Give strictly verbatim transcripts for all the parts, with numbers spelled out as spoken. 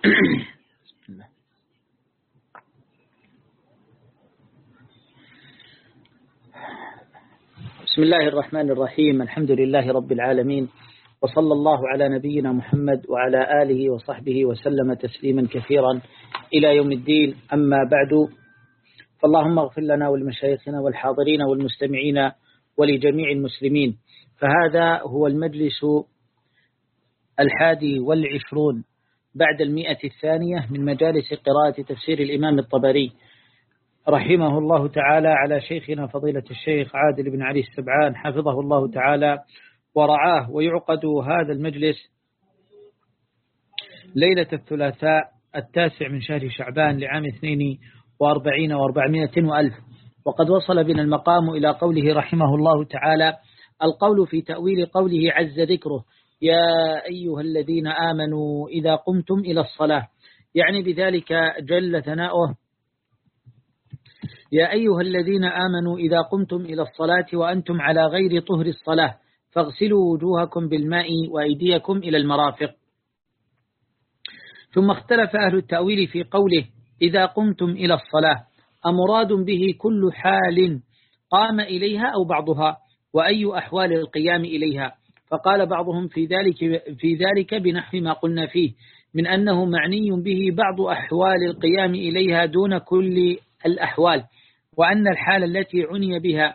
بسم الله. بسم الله الرحمن الرحيم. الحمد لله رب العالمين، وصلى الله على نبينا محمد وعلى آله وصحبه وسلم تسليما كثيرا إلى يوم الدين. أما بعد، فاللهم اغفر لنا ولمشايخنا والحاضرين والمستمعين ولجميع المسلمين. فهذا هو المجلس الحادي والعشرون بعد المئة الثانية من مجالس قراءة تفسير الإمام الطبري رحمه الله تعالى على شيخنا فضيلة الشيخ عادل بن علي السبعان حفظه الله تعالى ورعاه. ويعقد هذا المجلس ليلة الثلاثاء التاسع من شهر شعبان لعام اثنين واربعين واربعمائة وألف. وقد وصل بنا المقام إلى قوله رحمه الله تعالى: القول في تأويل قوله عز ذكره: يا أيها الذين آمنوا إذا قمتم إلى الصلاة، يعني بذلك جل ثناؤه: يا أيها الذين آمنوا إذا قمتم إلى الصلاة وأنتم على غير طهر الصلاة فاغسلوا وجوهكم بالماء وأيديكم إلى المرافق. ثم اختلف أهل التأويل في قوله إذا قمتم إلى الصلاة، أمراد به كل حال قام إليها أو بعضها، وأي أحوال القيام إليها؟ فقال بعضهم في ذلك, في ذلك بنحو ما قلنا فيه من أنه معني به بعض أحوال القيام إليها دون كل الأحوال، وأن الحال التي عني بها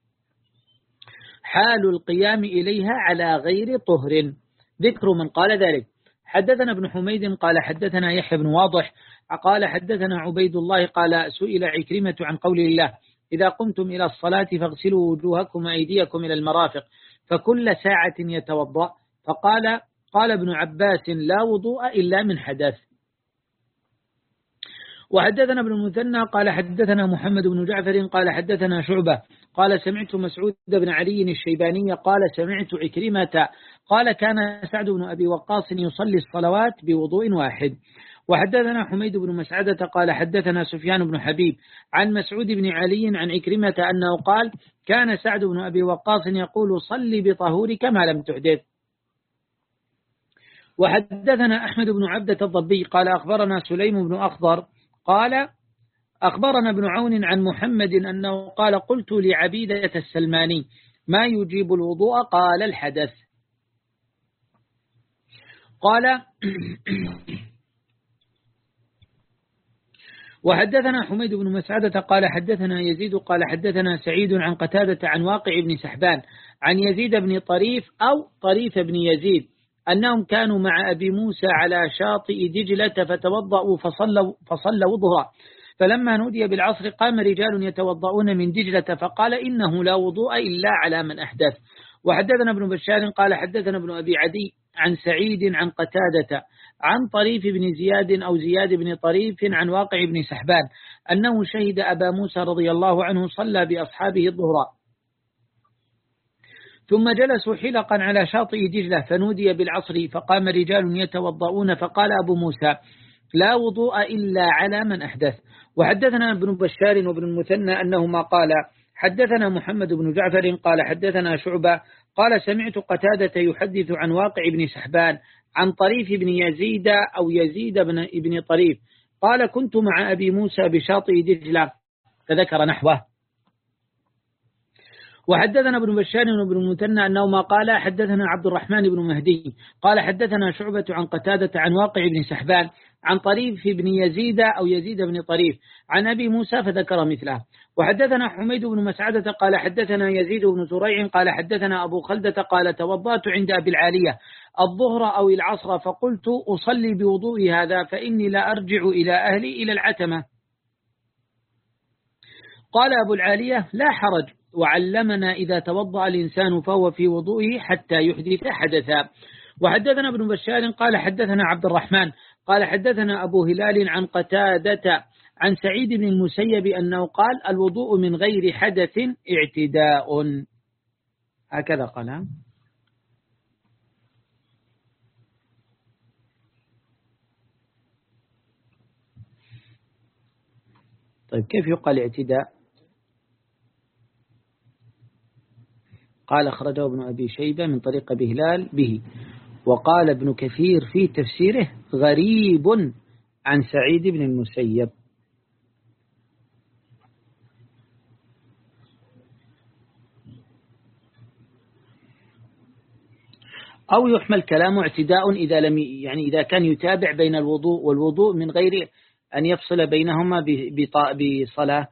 حال القيام إليها على غير طهر. ذكر من قال ذلك: حدثنا ابن حميد قال حدثنا يحيى بن واضح قال حدثنا عبيد الله قال سئل عكرمة عن قول الله إذا قمتم إلى الصلاة فاغسلوا وجوهكم وأيديكم إلى المرافق فكل ساعة يتوضأ، فقال قال ابن عباس لا وضوء إلا من حدث. وحدثنا ابن المثنى قال حدثنا محمد بن جعفر قال حدثنا شعبة قال سمعت مسعود بن علي الشيباني قال سمعت عكرمة قال كان سعد بن أبي وقاص يصلي الصلوات بوضوء واحد. وحدثنا حميد بن مسعدة قال حدثنا سفيان بن حبيب عن مسعود بن علي عن عكرمة أنه قال كان سعد بن أبي وقاص يقول صلي بطهورك ما لم تحدث. وحدثنا أحمد بن عبدة الضبي قال أخبرنا سليم بن أخضر قال أخبرنا ابن عون عن محمد أنه قال قلت لعبيدة السلماني ما يجيب الوضوء؟ قال الحدث. قال وحدثنا حميد بن مسعدة قال حدثنا يزيد قال حدثنا سعيد عن قتادة عن واقع بن سحبان عن يزيد بن طريف أو طريف بن يزيد أنهم كانوا مع أبي موسى على شاطئ دجلة فتوضأوا فصلوا, فصلوا ظهرا، فلما نودي بالعصر قام رجال يتوضؤون من دجلة فقال إنه لا وضوء إلا على من أحدث. وحدثنا ابن بشار قال حدثنا ابن أبي عدي عن سعيد عن قتادة عن طريف بن زياد أو زياد بن طريف عن واقع بن سحبان أنه شهد أبا موسى رضي الله عنه صلى بأصحابه الظهر، ثم جلسوا حلقا على شاطئ دجلة فنودي بالعصر فقام رجال يتوضؤون فقال أبو موسى لا وضوء إلا على من أحدث. وحدثنا ابن بشار وابن المثنى أنهما قال حدثنا محمد بن جعفر قال حدثنا شعبة قال سمعت قتادة يحدث عن واقع بن سحبان عن طريف بن يزيد أو يزيد بن ابن طريف قال كنت مع أبي موسى بشاطئ دجلة فذكر نحوه. وحدثنا ابن بشار وابن المثنى أنهما قال حدثنا عبد الرحمن بن مهدي قال حدثنا شعبة عن قتادة عن واقع بن سحبان عن طريف بن يزيد أو يزيد بن طريف عن أبي موسى فذكر مثله. وحدثنا حميد بن مسعدة قال حدثنا يزيد بن زريع قال حدثنا أبو خلدة قال توضأت عند أبي العالية الظهر أو العصر فقلت أصلي بوضوء هذا فإني لا أرجع إلى أهلي إلى العتمة. قال أبو العالية لا حرج، وعلمنا إذا توضأ الإنسان فهو في وضوئه حتى يحدث حدثا. وحدثنا ابن بشار قال حدثنا عبد الرحمن قال حدثنا أبو هلال عن قتادة عن سعيد بن المسيب أنه قال الوضوء من غير حدث اعتداء. هكذا قال. طيب كيف يقال اعتداء؟ قال أخرجه ابن أبي شيبة من طريق أبي هلال به. وقال ابن كثير في تفسيره غريب عن سعيد بن المسيب. أو يحمل كلامه اعتداء إذا لم يعني إذا كان يتابع بين الوضوء والوضوء من غير أن يفصل بينهما بصلاة.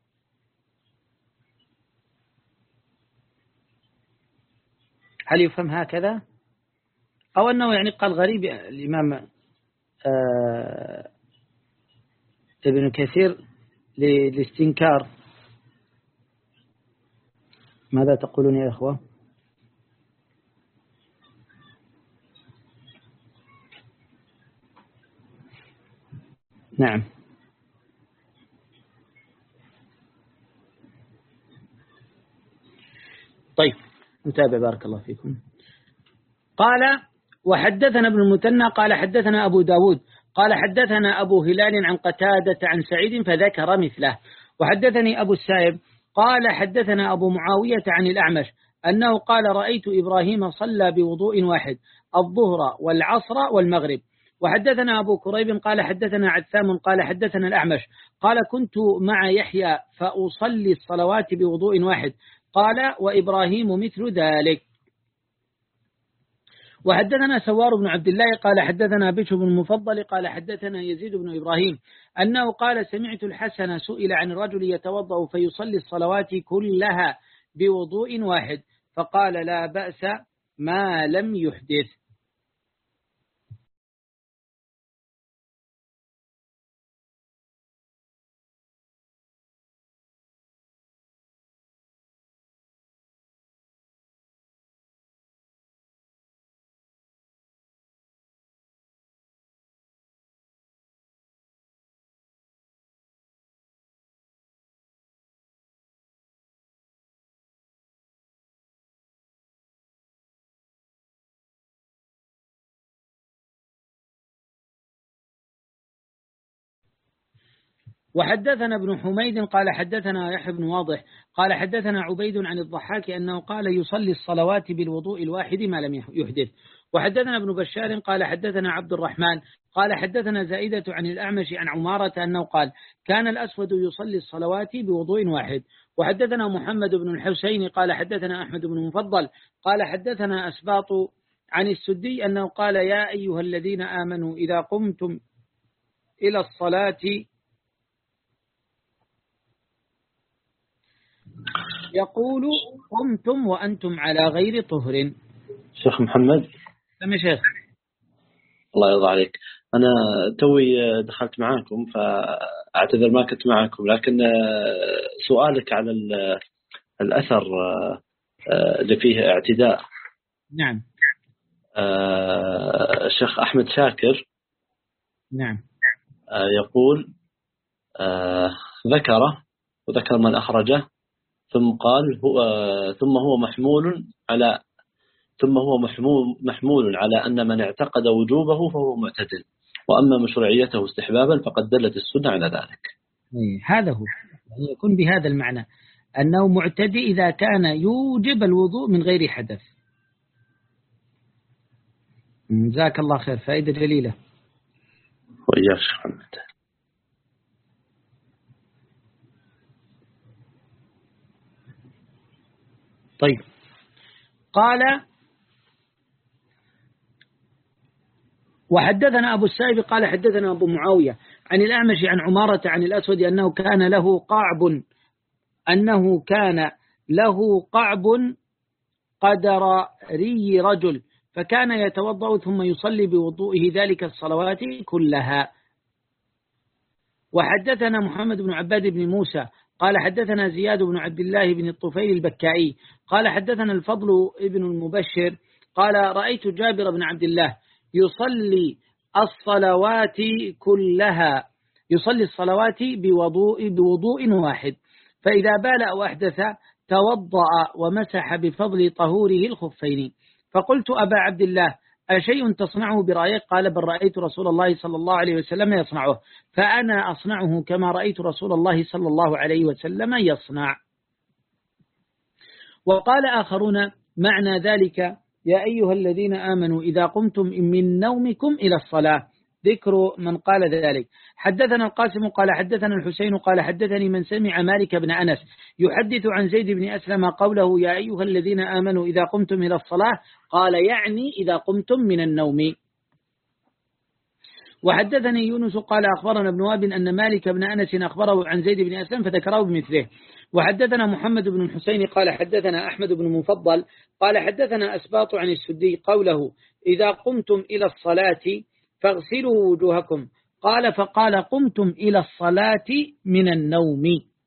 هل يفهم هكذا؟ أو أنه يعني قال غريب الإمام آه ابن كثير للاستنكار. ماذا تقولون يا أخوة؟ نعم. طيب نتابع بارك الله فيكم. قال وحدثنا ابن المثنى قال حدثنا أبو داود قال حدثنا أبو هلال عن قتادة عن سعيد فذكر مثله. وحدثني أبو السائب قال حدثنا أبو معاوية عن الأعمش أنه قال رأيت إبراهيم صلى بوضوء واحد الظهر والعصر والمغرب. وحدثنا أبو كريب قال حدثنا عثام قال حدثنا الأعمش قال كنت مع يحيى فأصلي الصلوات بوضوء واحد قال وإبراهيم مثل ذلك. وحدثنا سوار بن عبد الله قال حدثنا بشر بن المفضل قال حدثنا يزيد بن إبراهيم أنه قال سمعت الحسن سئل عن الرجل يتوضأ فيصلي الصلوات كلها بوضوء واحد فقال لا بأس ما لم يحدث. وحدثنا ابن حميد قال حدثنا يحيى بن واضح قال حدثنا عبيد عن الضحاك أنه قال يصلي الصلوات بالوضوء الواحد ما لم يحدث. وحدثنا ابن بشار قال حدثنا عبد الرحمن قال حدثنا زائدة عن الأعمش عن عمارة أنه قال كان الأسود يصلي الصلوات بوضوء واحد. وحدثنا محمد بن الحسين قال حدثنا أحمد بن المفضل قال حدثنا أسباط عن السدي أنه قال يا أيها الذين آمنوا إذا قمتم إلى الصلاة يقول قمتم وأنتم على غير طهر. شيخ محمد. سمي شيخ. الله يرضى عليك. أنا توي دخلت معاكم فأعتذر ما كنت معاكم لكن سؤالك على الأثر اللي فيه اعتداء. نعم. الشيخ أحمد شاكر. نعم. يقول ذكره وذكر من أخرجه ثم قال هو ثم هو محمول على ثم هو محمول محمول على أن من اعتقد وجوبه فهو معتدل وأما مشروعيته استحبابا فقد دلت السنة على ذلك. هذا هو يعني يكون بهذا المعنى أنه معتدي إذا كان يوجب الوضوء من غير حدث. جزاك الله خير فائدة جليلة. وإياك شيخ محمد. طيب قال وحدثنا أبو السائب قال حدثنا أبو معاوية عن الأعمش عن عمارة عن الأسود أنه كان له قعب أنه كان له قعب قدر ري رجل فكان يتوضأ ثم يصلي بوضوئه ذلك الصلوات كلها. وحدثنا محمد بن عباد بن موسى قال حدثنا زياد بن عبد الله بن الطفيل البكائي قال حدثنا الفضل ابن المبشر قال رأيت جابر بن عبد الله يصلي الصلوات كلها يصلي الصلوات بوضوء بوضوء واحد فإذا بال أو أحدث توضأ ومسح بفضل طهوره الخفين. فقلت أبا عبد الله أشيء تصنعه برأيك؟ قال بل رأيت رسول الله صلى الله عليه وسلم يصنعه فأنا أصنعه كما رأيت رسول الله صلى الله عليه وسلم يصنع. وقال آخرون معنى ذلك يا أيها الذين آمنوا إذا قمتم من نومكم إلى الصلاة، ذكر من قال ذلك. حدثنا القاسم قال حدثنا الحسين قال حدثني من سمع مالك بن أنس يحدث عن زيد بن أسلم قوله يا أيها الذين آمنوا إذا قمتم إلى الصلاة، قال يعني إذا قمتم من النوم. وحدثني يونس قال أخبرنا ابن وهب أن مالك بن أنس أخبره عن زيد بن أسلم فذكره بمثله. وحدثنا محمد بن الحسين قال حدثنا أحمد بن مفضل قال حدثنا أسباط عن السدي قوله إذا قمتم إلى الصلاة فاغسلوا وجوهكم، قال فقال قمتم إلى الصلاة من النوم.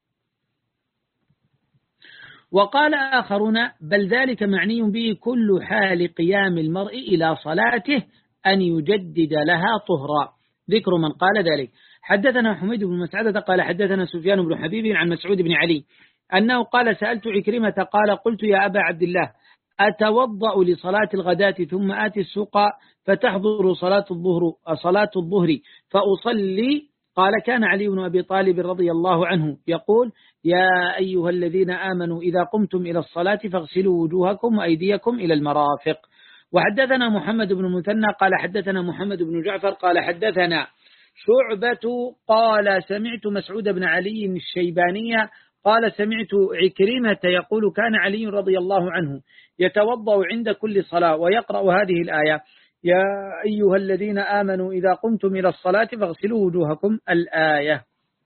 وقال آخرون بل ذلك معني به كل حال قيام المرء إلى صلاته أن يجدد لها طهرا، ذكر من قال ذلك. حدثنا حميد بن مسعدة قال حدثنا سفيان بن حبيب عن مسعود بن علي أنه قال سألت عكرمة قال قلت يا أبا عبد الله أتوضأ لصلاة الغداة ثم آتي السوق فتحضر صلاة الظهر صلاة الظهر فأصلي؟ قال كان علي بن أبي طالب رضي الله عنه يقول يا أيها الذين آمنوا إذا قمتم إلى الصلاة فاغسلوا وجوهكم وأيديكم إلى المرافق. وحدثنا محمد بن المثنى قال حدثنا محمد بن جعفر قال حدثنا شعبة قال سمعت مسعود بن علي الشيبانية قال سمعت عكرمة يقول كان علي رضي الله عنه يتوضأ عند كل صلاة ويقرأ هذه الآية يا أيها الذين آمنوا إذا قمتم إلى الصلاة فاغسلوا وجوهكم الآية.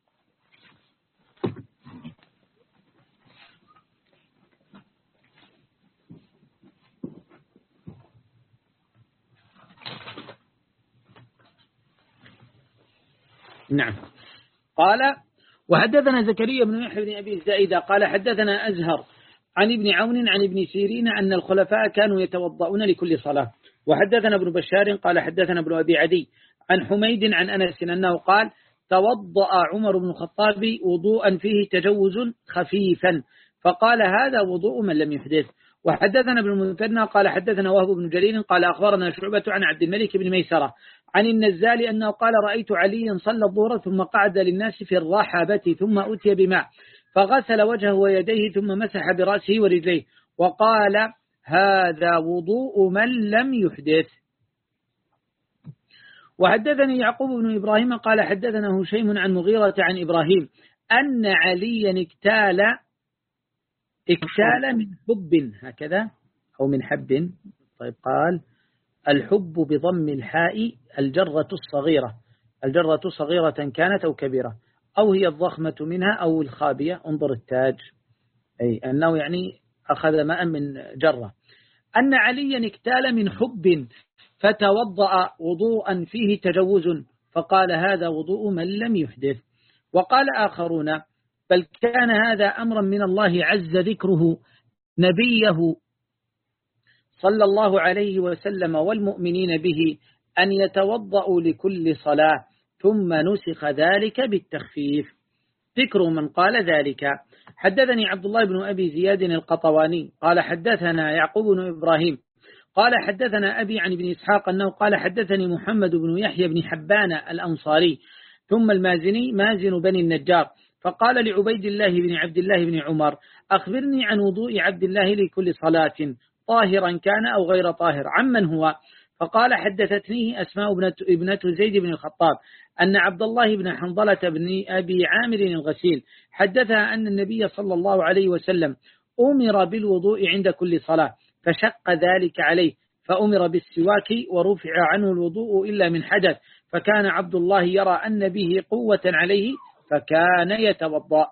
نعم. قال وحدثنا زكريا بن يحيى بن أبي الزائدة قال حدثنا أزهر عن ابن عون عن ابن سيرين أن الخلفاء كانوا يتوضؤون لكل صلاة. وحدثنا ابن بشار قال حدثنا ابن أبي عدي عن حميد عن أنس أنه قال توضأ عمر بن الخطاب وضوءا فيه تجوز خفيفا فقال هذا وضوء من لم يحدث. وحدثنا ابن المثنى قال حدثنا وهب بن جرير قال أخبرنا شعبة عن عبد الملك بن ميسرة عن النزال أنه قال رأيت عليا صلى الظهر ثم قعد للناس في الرحبة ثم أتي بماء فغسل وجهه ويديه ثم مسح برأسه ورجليه وقال هذا وضوء من لم يحدث. وحدثني يعقوب بن إبراهيم قال حدثنا هشيم عن مغيرة عن إبراهيم أن عليا اكتال اكتال من حب هكذا أو من حب. طيب قال الحب بضم الحاء الجرة الصغيرة، الجرة صغيرة كانت أو كبيرة أو هي الضخمة منها أو الخابية، انظر التاج، أي أنه يعني أخذ ماء من جرة. أن عليا اكتال من حب فتوضأ وضوءا فيه تجوز فقال هذا وضوء من لم يحدث. وقال آخرون بل كان هذا أمرا من الله عز ذكره نبيه صلى الله عليه وسلم والمؤمنين به أن يتوضأوا لكل صلاة ثم نسخ ذلك بالتخفيف، ذكر من قال ذلك. حدثني عبد الله بن أبي زياد القطواني قال حدثنا يعقوب بن إبراهيم قال حدثنا أبي عن ابن إسحاق أنه قال حدثني محمد بن يحيى بن حبان الأنصاري ثم المازني مازن بني النجار فقال لعبيد الله بن عبد الله بن عمر أخبرني عن وضوء عبد الله لكل صلاة طاهرا كان أو غير طاهر عمن هو؟ فقال حدثتنيه أسماء ابنة زيد بن الخطاب أن عبد الله بن حنظلة بن أبي عامر الغسيل حدثها أن النبي صلى الله عليه وسلم أمر بالوضوء عند كل صلاة فشق ذلك عليه فأمر بالسواك ورفع عنه الوضوء إلا من حدث فكان عبد الله يرى أن به قوة عليه فكان يتوضأ.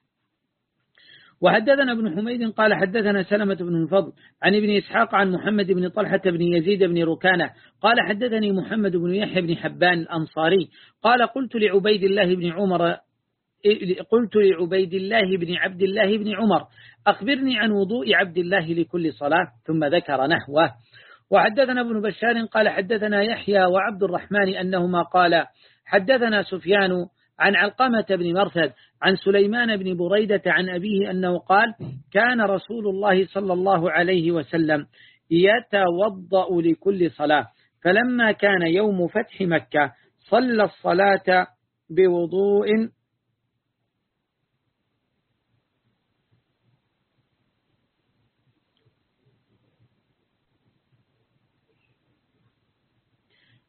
وحدثنا ابن حميد قال حدثنا سلمة بن الفضل عن ابن إسحاق عن محمد بن طلحة بن يزيد بن ركانة قال حدثني محمد بن يحيى بن حبان الأنصاري قال قلت لعبيد الله بن عمر قلت لعبيد الله بن عبد الله بن عمر أخبرني عن وضوء عبد الله لكل صلاة ثم ذكر نحوه. وحدثنا ابن بشار قال حدثنا يحيى وعبد الرحمن أنهما قال حدثنا سفيان عن علقمة بن مرثد عن سليمان بن بريدة عن أبيه أنه قال كان رسول الله صلى الله عليه وسلم يتوضأ لكل صلاة فلما كان يوم فتح مكة صلى الصلاة بوضوء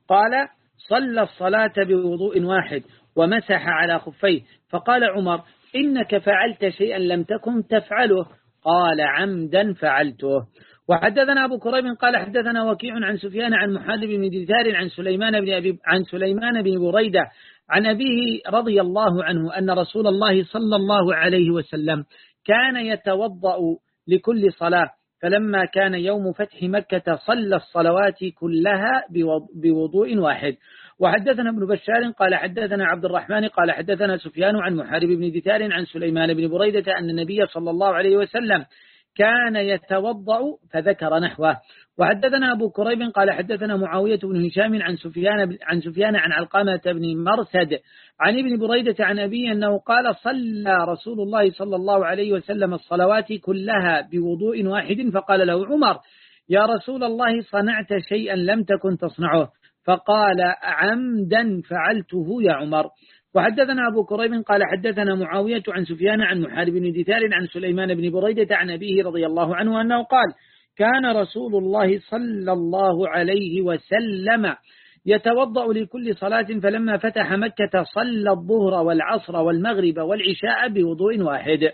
قال صلى الصلاة بوضوء واحد ومسح على خفيه، فقال عمر إنك فعلت شيئا لم تكن تفعله، قال عمدا فعلته. وحدثنا أبو كريب قال حدثنا وكيع عن سفيان عن محارب بن دثار عن سليمان بن أبي عن سليمان بن بريدة عن أبيه رضي الله عنه أن رسول الله صلى الله عليه وسلم كان يتوضأ لكل صلاة، فلما كان يوم فتح مكة صلى الصلوات كلها بوضوء واحد. وحدثنا ابن بشار قال حدثنا عبد الرحمن قال حدثنا سفيان عن محارب بن دثار عن سليمان بن بريدة أن النبي صلى الله عليه وسلم كان يتوضأ فذكر نحوه. وحدثنا أبو كريب قال حدثنا معاوية بن هشام عن سفيان عن سفيان عن علقمة بن مرثد عن ابن بريدة عن أبيه أنه قال صلى رسول الله صلى الله عليه وسلم الصلوات كلها بوضوء واحد، فقال له عمر يا رسول الله صنعت شيئا لم تكن تصنعه، فقال عمدا فعلته يا عمر. وحدثنا أبو كريب قال حدثنا معاوية عن سفيان عن محارب بن دثار عن سليمان بن بريدة عن أبيه رضي الله عنه أنه قال كان رسول الله صلى الله عليه وسلم يتوضأ لكل صلاة، فلما فتح مكة صلى الظهر والعصر والمغرب والعشاء بوضوء واحد.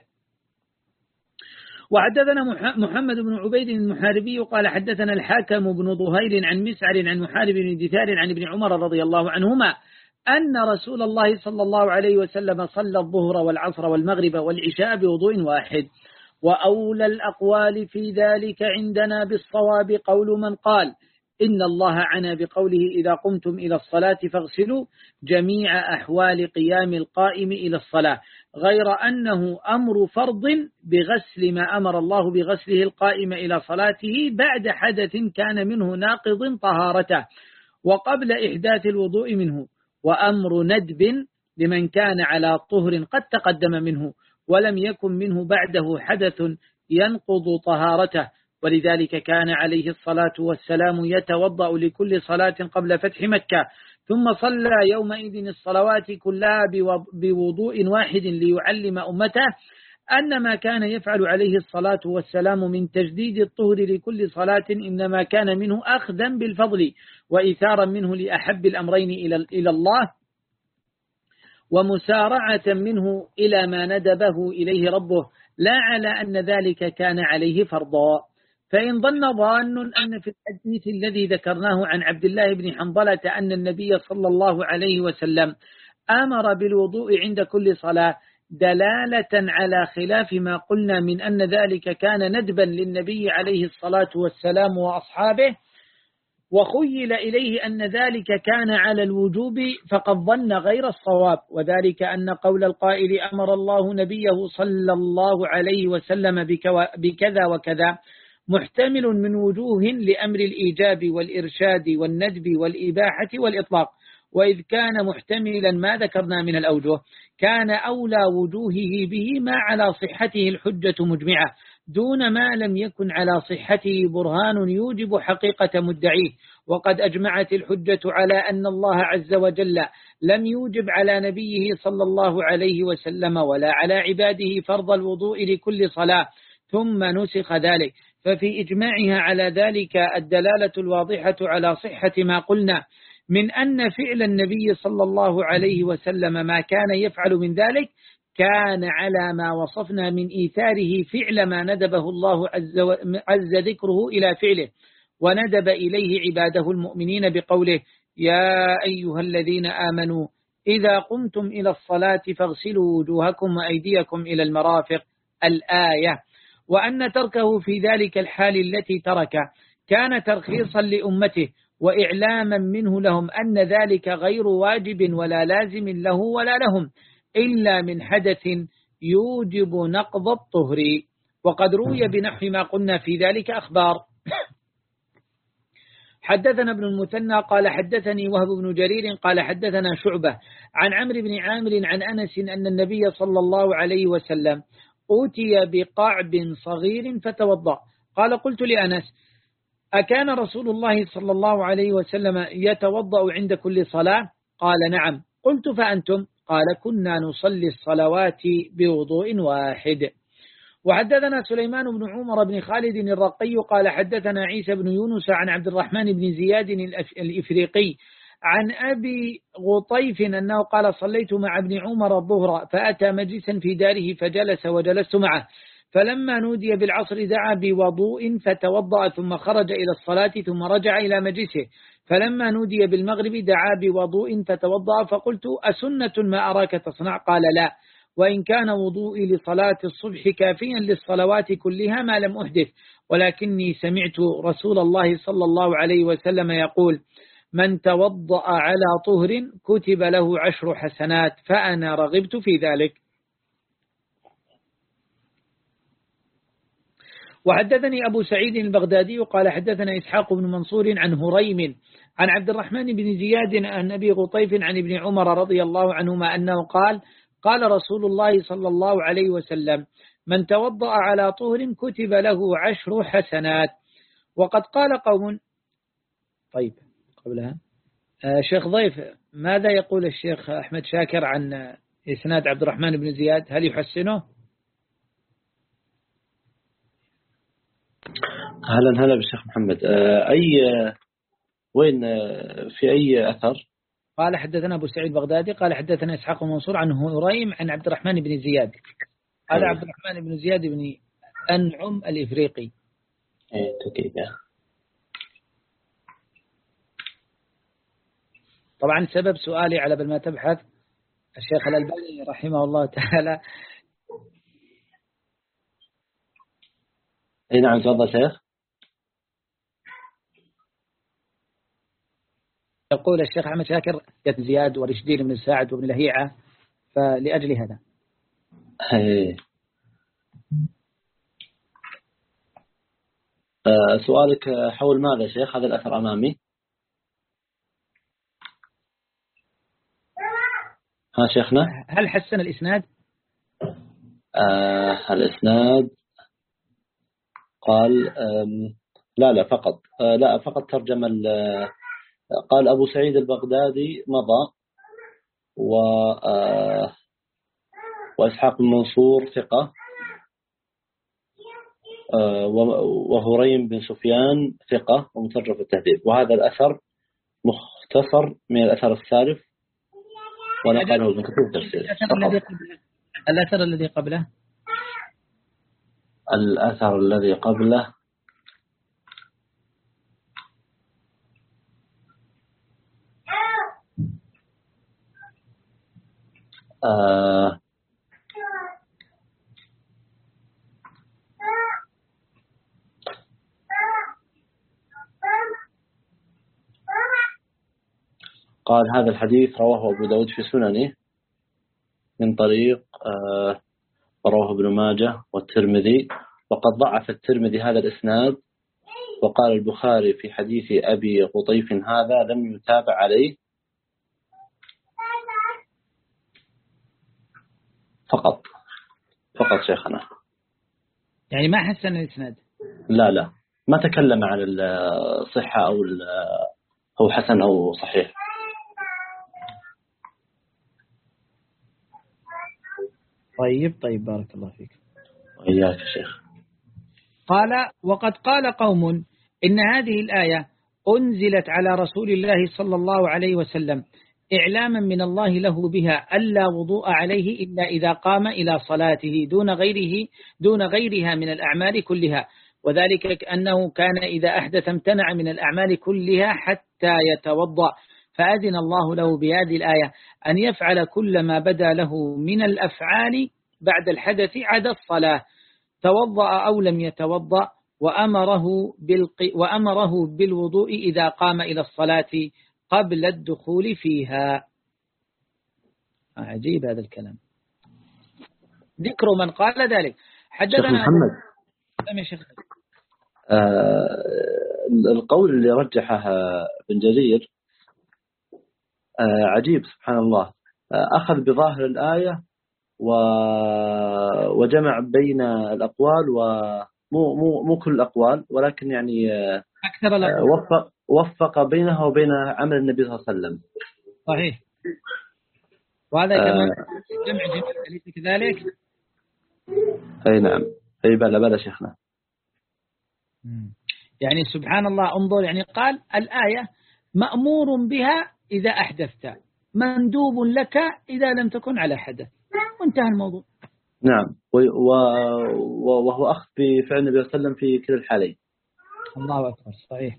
وحدثنا محمد بن عبيد المحاربي قال حدثنا الحاكم بن ظهير عن مسعر عن محارب بن دثار عن ابن عمر رضي الله عنهما أن رسول الله صلى الله عليه وسلم صلى الظهر والعصر والمغرب والعشاء بوضوء واحد. وأولى الأقوال في ذلك عندنا بالصواب قول من قال إن الله عنى بقوله إذا قمتم إلى الصلاة فاغسلوا جميع أحوال قيام القائم إلى الصلاة، غير أنه أمر فرض بغسل ما أمر الله بغسله القائم إلى صلاته بعد حدث كان منه ناقض طهارته وقبل إحداث الوضوء منه، وأمر ندب لمن كان على طهر قد تقدم منه ولم يكن منه بعده حدث ينقض طهارته، ولذلك كان عليه الصلاة والسلام يتوضأ لكل صلاة قبل فتح مكة، ثم صلى يومئذ الصلوات كلها بوضوء واحد ليعلم أمته أن ما كان يفعل عليه الصلاة والسلام من تجديد الطهر لكل صلاة إنما كان منه أخذا بالفضل وإثارا منه لأحب الأمرين إلى الله ومسارعة منه إلى ما ندبه إليه ربه، لا على أن ذلك كان عليه فرضا. فإن ظن ظان أن في الحديث الذي ذكرناه عن عبد الله بن حنظلة أن النبي صلى الله عليه وسلم أمر بالوضوء عند كل صلاة دلالة على خلاف ما قلنا من أن ذلك كان ندبا للنبي عليه الصلاة والسلام وأصحابه، وخيل إليه أن ذلك كان على الوجوب، فقد ظن غير الصواب، وذلك أن قول القائل أمر الله نبيه صلى الله عليه وسلم بكذا وكذا محتمل من وجوه لأمر الإيجاب والإرشاد والندب والإباحة والإطلاق، وإذ كان محتملا ما ذكرنا من الأوجه كان أولى وجوهه به ما على صحته الحجة مجمعة دون ما لم يكن على صحته برهان يوجب حقيقة مدعيه، وقد أجمعت الحجة على أن الله عز وجل لم يوجب على نبيه صلى الله عليه وسلم ولا على عباده فرض الوضوء لكل صلاة ثم نسخ ذلك، ففي إجماعها على ذلك الدلالة الواضحة على صحة ما قلنا من أن فعل النبي صلى الله عليه وسلم ما كان يفعل من ذلك كان على ما وصفنا من إيثاره فعل ما ندبه الله عز, و... عز ذكره إلى فعله، وندب إليه عباده المؤمنين بقوله يا أيها الذين آمنوا إذا قمتم إلى الصلاة فاغسلوا وجوهكم وأيديكم إلى المرافق الآية، وأن تركه في ذلك الحال التي ترك كان ترخيصا لأمته وإعلاما منه لهم أن ذلك غير واجب ولا لازم له ولا لهم إلا من حدث يوجب نقض الطهر، وقد روي بنحو ما قلنا في ذلك أخبار. حدثنا ابن المثنى قال حدثني وهب بن جرير قال حدثنا شعبة عن عمرو بن عامر عن أنس أن النبي صلى الله عليه وسلم أوتي بقعب صغير فتوضأ، قال قلت لأنس أكان رسول الله صلى الله عليه وسلم يتوضأ عند كل صلاة؟ قال نعم. قلت فأنتم؟ قال كنا نصلي الصلوات بوضوء واحد. وحدثنا سليمان بن عمر بن خالد الرقي قال حدثنا عيسى بن يونس عن عبد الرحمن بن زياد الإفريقي عن أبي غطيف أنه قال صليت مع ابن عمر الظهر فأتى مجلسا في داره فجلس وجلست معه، فلما نودي بالعصر دعا بوضوء فتوضأ ثم خرج إلى الصلاة ثم رجع إلى مجلسه، فلما نودي بالمغرب دعا بوضوء فتوضأ، فقلت أسنة ما أراك تصنع؟ قال لا، وإن كان وضوئي لصلاة الصبح كافيا للصلوات كلها ما لم أحدث، ولكني سمعت رسول الله صلى الله عليه وسلم يقول من توضأ على طهر كتب له عشر حسنات، فأنا رغبت في ذلك. وحدثني أبو سعيد البغدادي قال حدثنا إسحاق بن منصور عن هريم عن عبد الرحمن بن زياد عن أبي غطيف عن ابن عمر رضي الله عنهما أنه قال قال رسول الله صلى الله عليه وسلم من توضأ على طهر كتب له عشر حسنات. وقد قال قوم. طيب قبلها آه شيخ ضيف، ماذا يقول الشيخ أحمد شاكر عن إسناد عبد الرحمن بن زياد؟ هل يحسنه؟ أهلا هلا بالشيخ محمد. أي وين في أي أثر؟ قال حدثنا أبو سعيد بغدادي قال حدثنا إسحاق منصور عن هريم عن عبد الرحمن بن زياد. هذا عبد الرحمن بن زياد بن أنعم الإفريقي. إيه تكيد. طبعا سبب سؤالي على بل ما تبحث الشيخ الألباني رحمه الله تعالى. اي نعم تفضل شيخ. يقول الشيخ أحمد شاكر زياد ورشدين بن ساعد وابن لهيعة، فلأجل هذا. هي. أه سؤالك حول ماذا شيخ؟ هذا الأثر أمامي. ها شيخنا، هل حسن الإسناد؟ آه الإسناد قال لا لا فقط آه لا فقط ترجم. قال أبو سعيد البغدادي مضى و آه وإسحاق بن منصور ثقة آه وهريم بن سفيان ثقة ومترجم في التهذيب. وهذا الأثر مختصر من الأثر السالف ونقله ابن كثير تفسير. الأثر الذي قبله الأثر الذي قبله آه قال هذا الحديث رواه أبو داود في سننه من طريق آه رواه ابن ماجه والترمذي، وقد ضعف الترمذي هذا الإسناد، وقال البخاري في حديث أبي غطيف هذا لم يتابع عليه فقط فقط شيخنا. يعني ما حسن الإسناد؟ لا لا ما تكلم عن الصحة أو أو حسن أو صحيح. طيب طيب بارك الله فيك. وإياك يا شيخ. قال وقد قال قوم إن هذه الآية أنزلت على رسول الله صلى الله عليه وسلم إعلاما من الله له بها ألا وضوء عليه إلا إذا قام إلى صلاته دون غيره دون غيرها من الأعمال كلها، وذلك كأنه كان إذا أحدث امتنع من الأعمال كلها حتى يتوضأ، فأذن الله له بهذه الآية أن يفعل كل ما بدا له من الأفعال بعد الحدث عدا الصلاة، توضأ أو لم يتوضأ، وأمره, بالق... وأمره بالوضوء إذا قام إلى الصلاة قبل الدخول فيها. عجيب هذا الكلام. ذكر من قال ذلك. حدثنا محمد شيخ. آه القول اللي رجحه ابن جرير آه عجيب سبحان الله. آه أخذ بظاهر الآية و... وجمع بين الأقوال، ومو مو مو كل الأقوال ولكن يعني آه أكثر الأقوال. وفق وفق بينها وبين عمل النبي صلى الله عليه وسلم. صحيح. وهذا كمان جمع جمع أليس كذلك؟ أي نعم. أي بلا بلا شيخنا. يعني سبحان الله انظر، يعني قال الآية مأمور بها إذا أحدثت، مندوب لك إذا لم تكن على حدث، وانتهى الموضوع. نعم، وهو أخذ بفعل النبي صلى الله عليه وسلم في كل الحالين. الله أكبر، صحيح.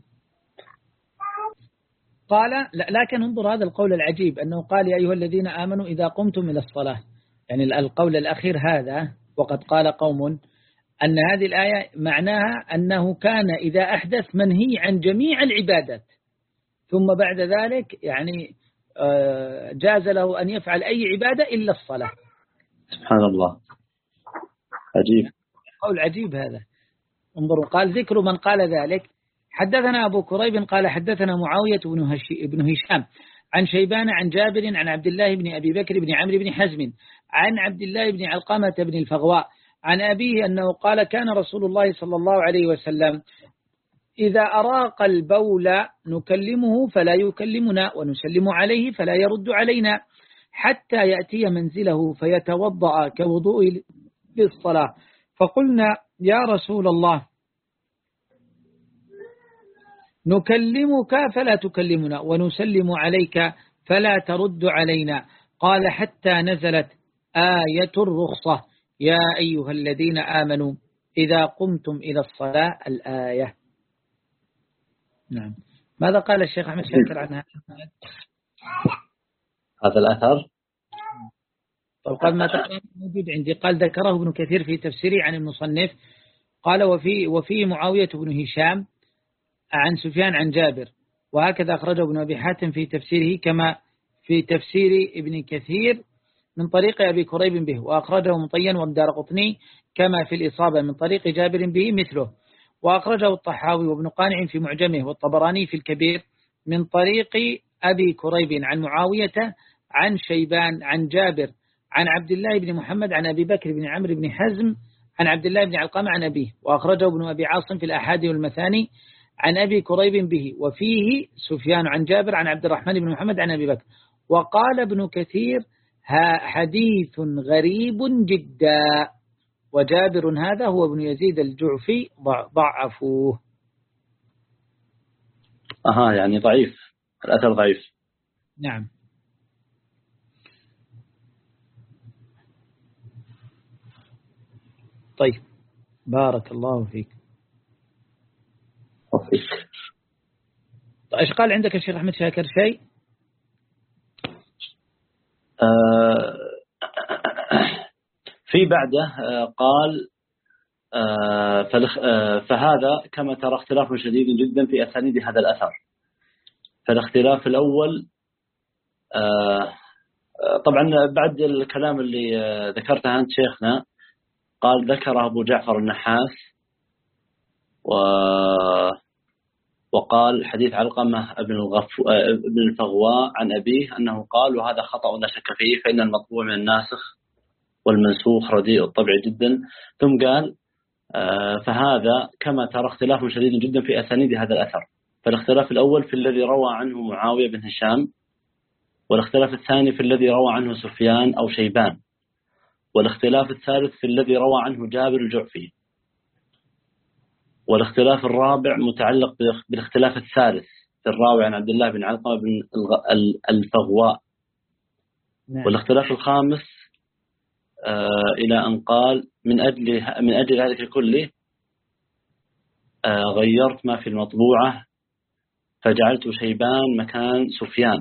قال لكن انظر هذا القول العجيب، أنه قال يا أيها الذين آمنوا إذا قمتم إلى الصلاة، يعني القول الأخير هذا، وقد قال قوم أن هذه الآية معناها أنه كان إذا أحدث منهي عن جميع العبادات، ثم بعد ذلك يعني جاز له أن يفعل أي عبادة إلا الصلاة. سبحان الله، عجيب، قول عجيب هذا. انظروا، قال ذكر من قال ذلك. حدثنا أبو كريب قال حدثنا معاوية بن هشام عن شيبان عن جابر عن عبد الله بن أبي بكر بن عمرو بن حزم عن عبد الله بن علقمة بن الفغواء عن أبيه أنه قال كان رسول الله صلى الله عليه وسلم إذا أراق البول نكلمه فلا يكلمنا ونسلم عليه فلا يرد علينا حتى يأتي منزله فيتوضأ كوضوء للصلاة. فقلنا يا رسول الله نكلمك فلا تكلمنا ونسلم عليك فلا ترد علينا. قال حتى نزلت آية الرخصة يا أيها الذين آمنوا إذا قمتم إلى الصلاة الآية. نعم. ماذا قال الشيخ أحمد شاكر عن هذا؟ هذا الأثر طب قال ما تقرأ موجود عندي. قال ذكره ابن كثير في تفسيره عن المصنف. قال وفي وفي معاوية بن هشام عن سفيان عن جابر، وهكذا أخرجه ابن أبي حاتم في تفسيره كما في تفسير ابن كثير من طريق أبي كريب به، وأخرجه مطين والدارقطني كما في الإصابة من طريق جابر به مثله، وأخرجه الطحاوي وابن قانع في معجمه والطبراني في الكبير من طريق أبي كريب عن معاوية عن شيبان عن جابر عن عبد الله بن محمد عن أبي بكر بن عمرو بن حزم عن عبد الله بن علقمة عن أبيه، وأخرجه ابن أبي عاصم في الأحادي والمثاني عن أبي كريب به، وفيه سفيان عن جابر عن عبد الرحمن بن محمد عن أبي بكر. وقال ابن كثير حديث غريب جدا، وجابر هذا هو ابن يزيد الجعفي ضعفوه. أها، يعني ضعيف، الأثر ضعيف. نعم. طيب، بارك الله فيك. وفيك. طيب، إيش قال عندك الشيخ أحمد شاكر شيء؟ آه في بعده قال آه فهذا كما ترى اختلاف شديد جدا في أسانيد هذا الأثر. فالاختلاف الأول آه طبعا بعد الكلام اللي ذكرته أنت شيخنا، قال ذكر أبو جعفر النحاس و وقال حديث علقمة ابن الغف ابن الفغواء عن أبيه أنه قال وهذا خطأ لا شك فيه، فإن المطبوع من الناسخ والمنسوخ رديء الطبع جدا. ثم قال فهذا كما ترى اختلاف شديد جدا في أسانيد هذا الأثر. فالاختلاف الأول في الذي روى عنه معاوية بن هشام، والاختلاف الثاني في الذي روى عنه سفيان أو شيبان، والاختلاف الثالث في الذي روى عنه جابر الجعفي، والاختلاف الرابع متعلق بالاختلاف الثالث في الراوي عن عبد الله بن علقمة بن الفغواء. والاختلاف الخامس آه إلى أن قال من أجل من أجل ذلك كله آه غيرت ما في المطبوعة فجعلت شيبان مكان سفيان.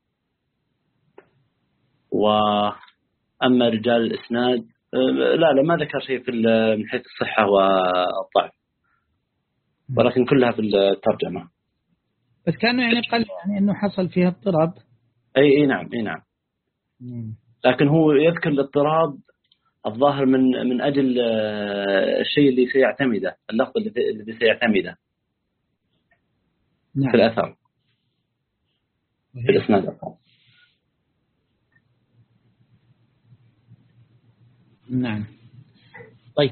وأما رجال الإسناد آه لا لا ما ذكر شيء في من حيث الصحة والضعف، ولكن كلها في الترجمة. بس كانوا يعني قال يعني إنه حصل فيها اضطراب. أي أي نعم أي نعم. مم. لكن هو يذكر الاضطراب الظاهر من من أجل الشيء اللي سيعتمده، اللفظ اللي سيعتمده نعم. في الأثر في الإسناد. نعم. طيب،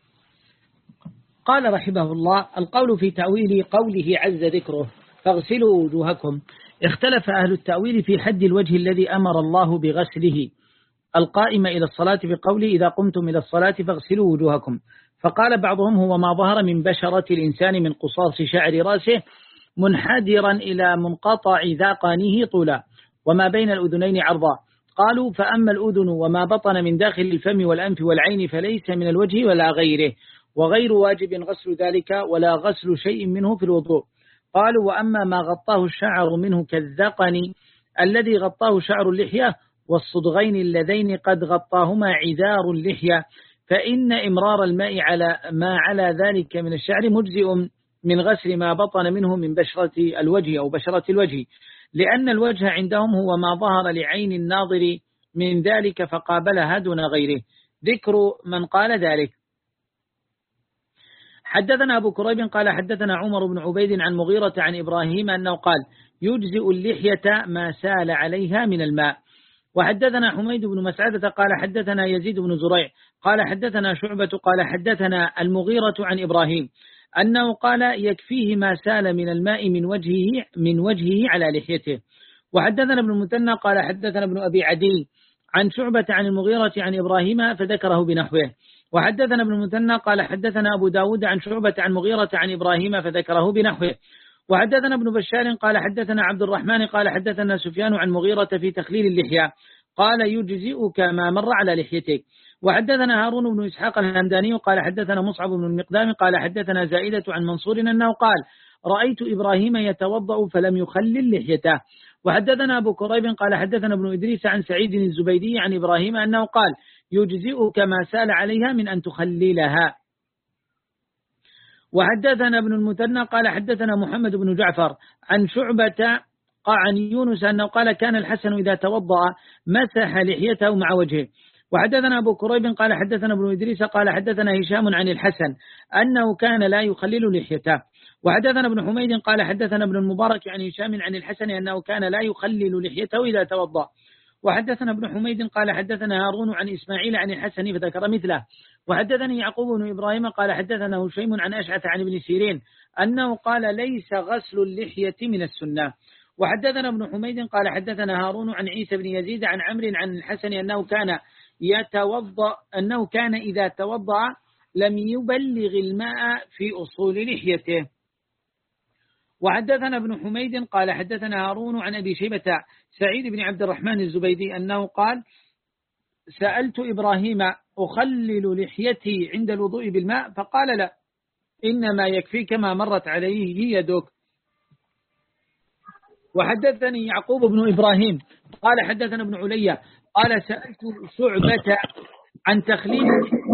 قال رحمه الله القول في تأويل قوله عز ذكره فاغسلوا وجوهكم. اختلف أهل التأويل في حد الوجه الذي أمر الله بغسله القائم إلى الصلاة بقوله إذا قمتم إلى الصلاة فاغسلوا وجوهكم. فقال بعضهم هو ما ظهر من بشرة الإنسان من قصاص شعر رأسه منحدرا إلى منقطع ذقنه طولا وما بين الأذنين عرضا. قالوا فأما الأذن وما بطن من داخل الفم والأنف والعين فليس من الوجه ولا غيره، وغير واجب غسل ذلك ولا غسل شيء منه في الوضوء. قالوا وأما ما غطاه الشعر منه كالذقن الذي غطاه شعر اللحية والصدغين اللذين قد غطاهما عذار اللحية فإن إمرار الماء على ما على ذلك من الشعر مجزئ من غسل ما بطن منه من بشرة الوجه أو بشرة الوجه، لأن الوجه عندهم هو ما ظهر لعين الناظر من ذلك فقابلها دون غيره. ذكر من قال ذلك. حدثنا أبو كريب قال حدثنا عمر بن عبيد عن مغيرة عن إبراهيم أنه قال يجزئ اللحية ما سال عليها من الماء. وحدثنا حميد بن مسعدة قال حدثنا يزيد بن زريع قال حدثنا شعبة قال حدثنا المغيرة عن إبراهيم أنه قال يكفيه ما سال من الماء من وجهه من وجهه على لحيته. وحدثنا ابن المثنى قال حدثنا ابن أبي عدي عن شعبة عن المغيرة عن إبراهيم فذكره بنحوه. وحدثنا ابن المثنى قال حدثنا أبو داود عن شعبة عن مغيرة عن إبراهيم فذكره بنحوه. وحدثنا ابن بشار قال حدثنا عبد الرحمن قال حدثنا سفيان عن مغيرة في تخليل اللحية قال يجزئك ما مر على لحيتك. وحدثنا هارون بن إسحاق الهمداني قال حدثنا مصعب بن المقدام قال حدثنا زائدة عن منصور أنه قال رأيت إبراهيم يتوضأ فلم يخلل لحيته. وحدثنا أبو كريب قال حدثنا ابن إدريس عن سعيد الزبيدي عن إبراهيم أنه قال يجزئك ما سال عليها من أن تخللها. وحدثنا ابن المثنى قال حدثنا محمد بن جعفر عن شعبة عن يونس أنه قال كان الحسن إذا توضأ مسح لحيته مع وجهه. وحدثنا أبو كريب قال حدثنا ابن إدريس قال حدثنا هشام عن الحسن أنه كان لا يخلل لحيته. وحدثنا ابن حميد قال حدثنا ابن المبارك عن هشام عن الحسن أنه كان لا يخلل لحيته إذا توضأ. وحدثنا ابن حميد قال حدثنا هارون عن إسماعيل عن الحسن فذكر مثله. وحدثني يعقوب بن إبراهيم قال حدثنا هشيم عن أشعث عن ابن سيرين أنه قال ليس غسل اللحية من السنة. وحدثنا ابن حميد قال حدثنا هارون عن عيسى بن يزيد عن عمرو عن الحسن أنه كان يتوضأ أنه كان إذا توضأ لم يبلغ الماء في أصول لحيته. وحدثنا ابن حميد قال حدثنا هارون عن أبي شيبة سعيد بن عبد الرحمن الزبيدي أنه قال سألت إبراهيم أخلل لحيتي عند الوضوء بالماء فقال لا إنما يكفيك ما مرت عليه يدك. وحدثني يعقوب بن إبراهيم قال حدثنا ابن عليا قال سألت شعبة عن تخليل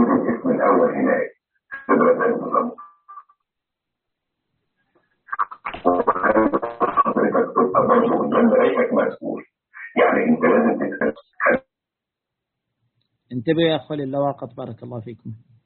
انتبه يا أخوالي اللواقط بارك الله فيكم.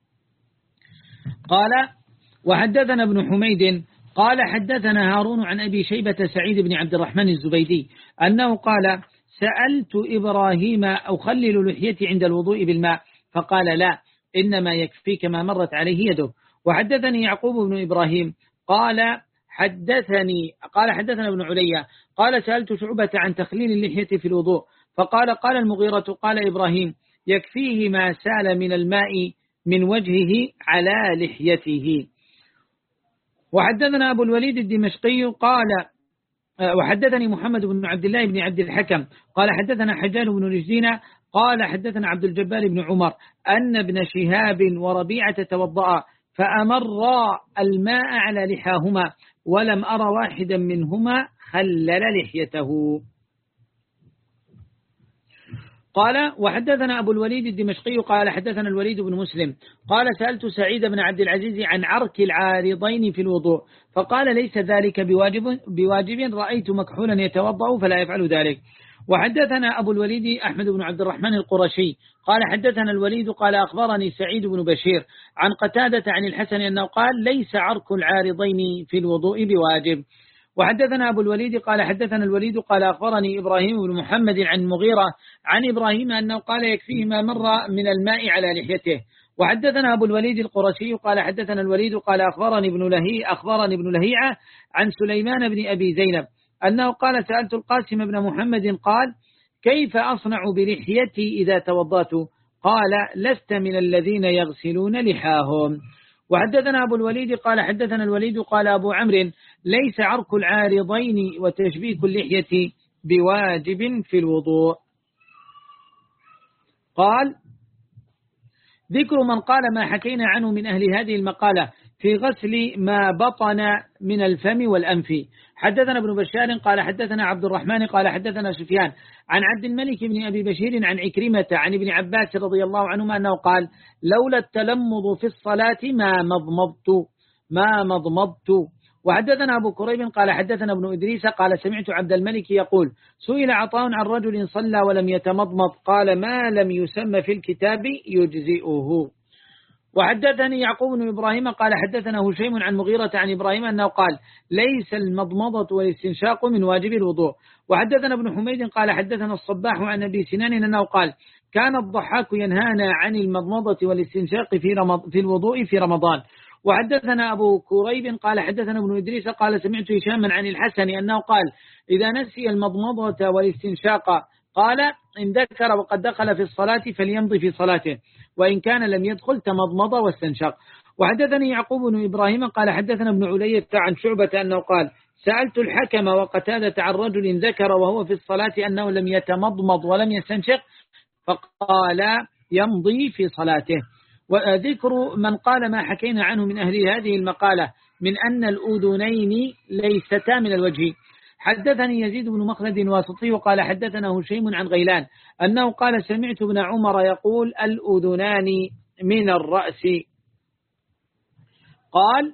قال وحدثنا ابن حميد قال حدثنا هارون عن أبي شيبة سعيد بن عبد الرحمن الزبيدي أنه قال سألت إبراهيم أخلل لحيتي عند الوضوء بالماء فقال لا إنما يكفيك ما مرت عليه يده. وحدثني يعقوب بن إبراهيم قال حدثني قال حدثنا ابن عليا قال سألت شعبة عن تخليل اللحية في الوضوء فقال قال المغيرة قال إبراهيم يكفيه ما سال من الماء من وجهه على لحيته. وحدثنا أبو الوليد الدمشقي قال وحدثني محمد بن عبد الله بن عبد الحكم قال حدثنا حجاج بن رجدين قال حدثنا عبد الجبار بن عمر أن ابن شهاب وربيعة توضأ فأمر الماء على لحاهما ولم أرى واحدا منهما خلل لحيته. قال وحدثنا أبو الوليد الدمشقي قال حدثنا الوليد بن مسلم قال سألت سعيد بن عبد العزيز عن عرك العارضين في الوضوء فقال ليس ذلك بواجب, بواجب رأيت مكحولا يتوضأ فلا يفعل ذلك. وحدثنا أبو الوليد أحمد بن عبد الرحمن القرشي قال حدثنا الوليد قال أخبرني سعيد بن بشير عن قتادة عن الحسن أنه قال ليس عرك العارضين في الوضوء بواجب. وحدثنا أبو الوليد قال حدثنا الوليد قال أخبرني إبراهيم بن محمد عن مغيرة عن إبراهيم أنه قال يكفيه ما مر من الماء على لحيته. وحدثنا أبو الوليد القرشي قال حدثنا الوليد قال أخبرني ابن لهي أخبرني ابن لهيعة عن سليمان بن أبي زينب أنه قال سألت القاسم بن محمد قال كيف أصنع بلحيتي إذا توضأت؟ قال لست من الذين يغسلون لحاهم. وحدثنا أبو الوليد قال حدثنا الوليد قال أبو عمرو ليس عرك العارضين وتشبيك اللحية بواجب في الوضوء. قال ذكر من قال ما حكينا عنه من أهل هذه المقالة في غسل ما بطن من الفم والأنف. حدثنا ابن بشار قال حدثنا عبد الرحمن قال حدثنا سفيان عن عبد الملك بن أبي بشير عن عكرمة عن ابن عباس رضي الله عنهما أنه قال لولا التلمض في الصلاة ما مضمضت ما مضمضت. وحدثنا أبو كريب قال حدثنا ابن إدريس قال سمعت عبد الملك يقول سئل عطاء عن رجل صلى ولم يتمضمض قال ما لم يسمى في الكتاب يجزئه. وحدثني يعقوب بن إبراهيم قال حدثنا هشيم عن مغيرة عن إبراهيم أنه قال ليس المضمضة والاستنشاق من واجب الوضوء. وحدثنا ابن حميد قال حدثنا الصباح عن أبي سنان أنه قال كان الضحاك ينهانا عن المضمضة والاستنشاق في, رمض في الوضوء في رمضان. وحدثنا أبو كريب قال حدثنا ابن إدريس قال سمعت هشاما عن الحسن أنه قال إذا نسي المضمضة والاستنشاق قال إن ذكر وقد دخل في الصلاة فليمضي في صلاته وإن كان لم يدخل تمضمض واستنشق. وحدثني يعقوب بن إبراهيم قال حدثنا ابن علية عن شعبة أنه قال سألت الحكم وقتادة عن رجل ذكر وهو في الصلاة أنه لم يتمضمض ولم يستنشق فقال يمضي في صلاته. وذكر من قال ما حكينا عنه من أهل هذه المقالة من أن الأذنين ليستا من الوجه. حدثني يزيد بن مخلد واسطي قال حدثنا هشيم عن غيلان أنه قال سمعت ابن عمر يقول الأذنان من الرأس. قال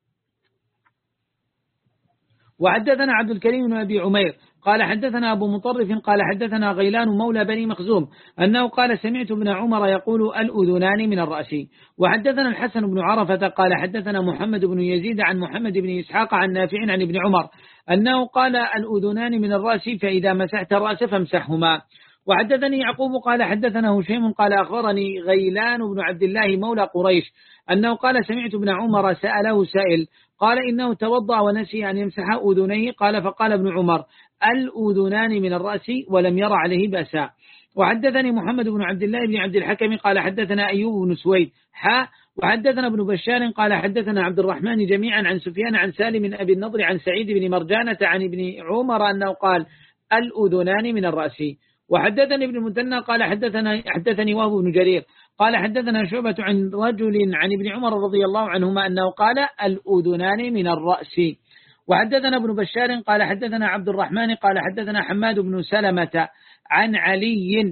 وحدثنا عبد الكريم بن أبي عمير قال حدثنا أبو مطرف قال حدثنا غيلان مولى بني مخزوم أنه قال سمعت ابن عمر يقول الأذنان من الرأس. وحدثنا الحسن بن عرفة قال حدثنا محمد بن يزيد عن محمد بن إسحاق عن نافع عن ابن عمر أنه قال الأذنان من الرأس فإذا مسحت الرأس فامسحهما. وحدثني يعقوب قال حدثنا هشيم قال أخبرني غيلان بن عبد الله مولى قريش أنه قال سمعت ابن عمر سأله سائل قال إنه توضأ ونسي أن يمسح أذنيه قال فقال ابن عمر الأذنان من الرأس ولم يرى عليه بأسا. وحدثني محمد بن عبد الله بن عبد الحكم قال حدثنا أيوب بن سويد حا وحدثنا ابن بشار قال حدثنا عبد الرحمن جميعا عن سفيان عن سالم من أبي النضر عن سعيد بن مرجانة عن ابن عمر أنه قال الأذنان من الرأس. وحدثني ابن المثنى قال حدثنا حدثني وهب بن جرير قال حدثنا شعبة عن رجل عن ابن عمر رضي الله عنهما أنه قال الأذنان من الرأس. وحدثنا ابن بشار قال حدثنا عبد الرحمن قال حدثنا حماد بن سلمة عن علي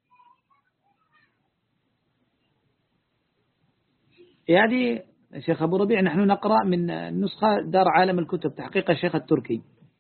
هذه شيخ أبو ربيع نحن نقرأ من نسخة دار عالم الكتب تحقيق الشيخ التركي.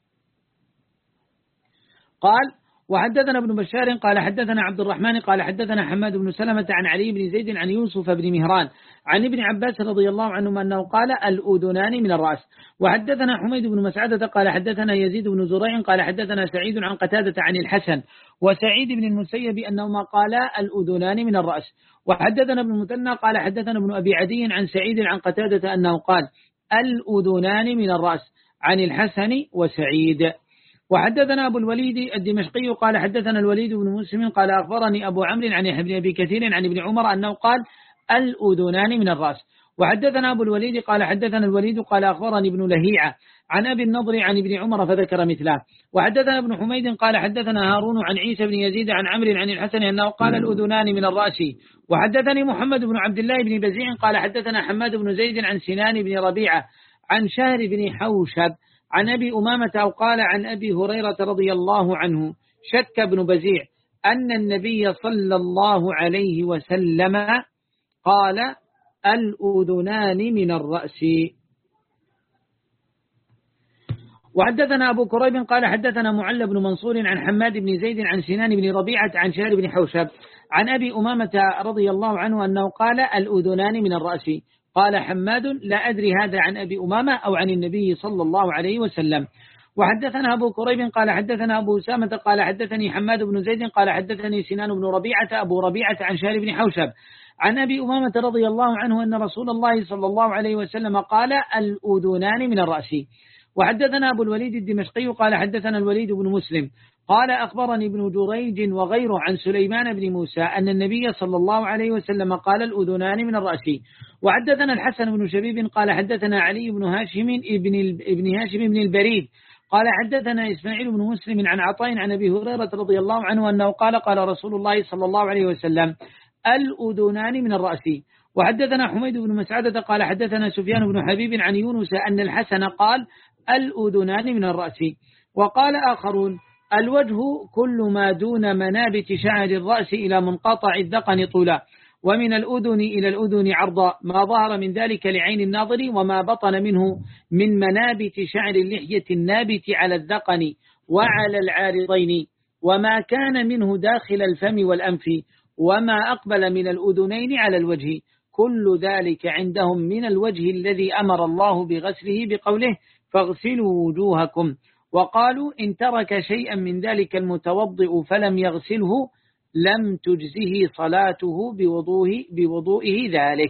قال وحدثنا ابن بشار قال حدثنا عبد الرحمن قال حدثنا حماد بن سلمة عن علي بن زيد عن يوسف بن مهران عن ابن عباس رضي الله عنهما أنه قال الأذنان من الرأس. وحدثنا حميد بن مسعدة قال حدثنا يزيد بن زريع قال حدثنا سعيد عن قتادة عن الحسن وسعيد بن المسيب أنهما قالا الأذنان من الرأس. وحدثنا ابن المثنى قال حدثنا ابن أبي عدي عن سعيد عن قتادة أنه قال الأذنان من الرأس عن الحسن وسعيد. وحدثنا أبو الوليد الدمشقي قال حدثنا الوليد بن مسلم قال أخبرني أبو عمرو عن ابن أبي كثير عن ابن عمر أنه قال الأذنان من الرأس. وحدثنا أبو الوليد قال حدثنا الوليد قال أخبرني ابن لهيعة عن أبي النضر عن ابن عمر فذكر مثله. وحدثنا ابن حميد قال حدثنا هارون عن عيسى بن يزيد عن عمرو عن الحسن أنه قال الأذنان من الرأس. وحدثني محمد بن عبد الله بن بزيع قال حدثنا حماد بن زيد عن سنان بن ربيعة عن شهر بن حوشب عن أبي أمامة أو قال عن أبي هريرة رضي الله عنه شك ابن بزيع أن النبي صلى الله عليه وسلم قال الأذنان من الرأس. وحدثنا أبو كريب قال حدثنا معل بن منصور عن حماد بن زيد عن سنان بن ربيعة عن شهر بن حوشب عن أبي أمامة رضي الله عنه أنه قال الأذنان من الرأس. قال حماد لا أدري هذا عن أبي أمامة أو عن النبي صلى الله عليه وسلم. وحدثنا أبو كريب قال حدثنا أبو أسامة قال حدثني حماد بن زيد قال حدثني سنان بن ربيعة أبو ربيعة عن شهر بن حوشب عن أبي أمامة رضي الله عنه أن رسول الله صلى الله عليه وسلم قال الأذنان من الرأس. وحدثنا أبو الوليد الدمشقي قال حدثنا الوليد بن مسلم قال أخبرني ابن جريج وغيره عن سليمان بن موسى أن النبي صلى الله عليه وسلم قال الأذنان من الرأس. وحدثنا الحسن بن شبيب قال حدثنا علي بن هاشم ابن ابن هاشم بن البريد قال حدثنا إسماعيل بن مسلم عن عطاء عن أبي هريرة رضي الله عنه أنه قال قال رسول الله صلى الله عليه وسلم الأذنان من الرأس. وحدثنا حميد بن مسعدة قال حدثنا سفيان بن حبيب عن يونس أن الحسن قال الأذنان من الرأس. وقال آخرون الوجه كل ما دون منابت شعر الرأس إلى منقطع الذقن طولا، ومن الأذن إلى الأذن عرضا، ما ظهر من ذلك لعين الناظر وما بطن منه من منابت شعر اللحية النابت على الذقن وعلى العارضين، وما كان منه داخل الفم والأنف، وما أقبل من الأذنين على الوجه، كل ذلك عندهم من الوجه الذي أمر الله بغسله بقوله فاغسلوا وجوهكم. وقالوا إن ترك شيئا من ذلك المتوضئ فلم يغسله لم تجزه صلاته بوضوءه, بوضوئه ذلك.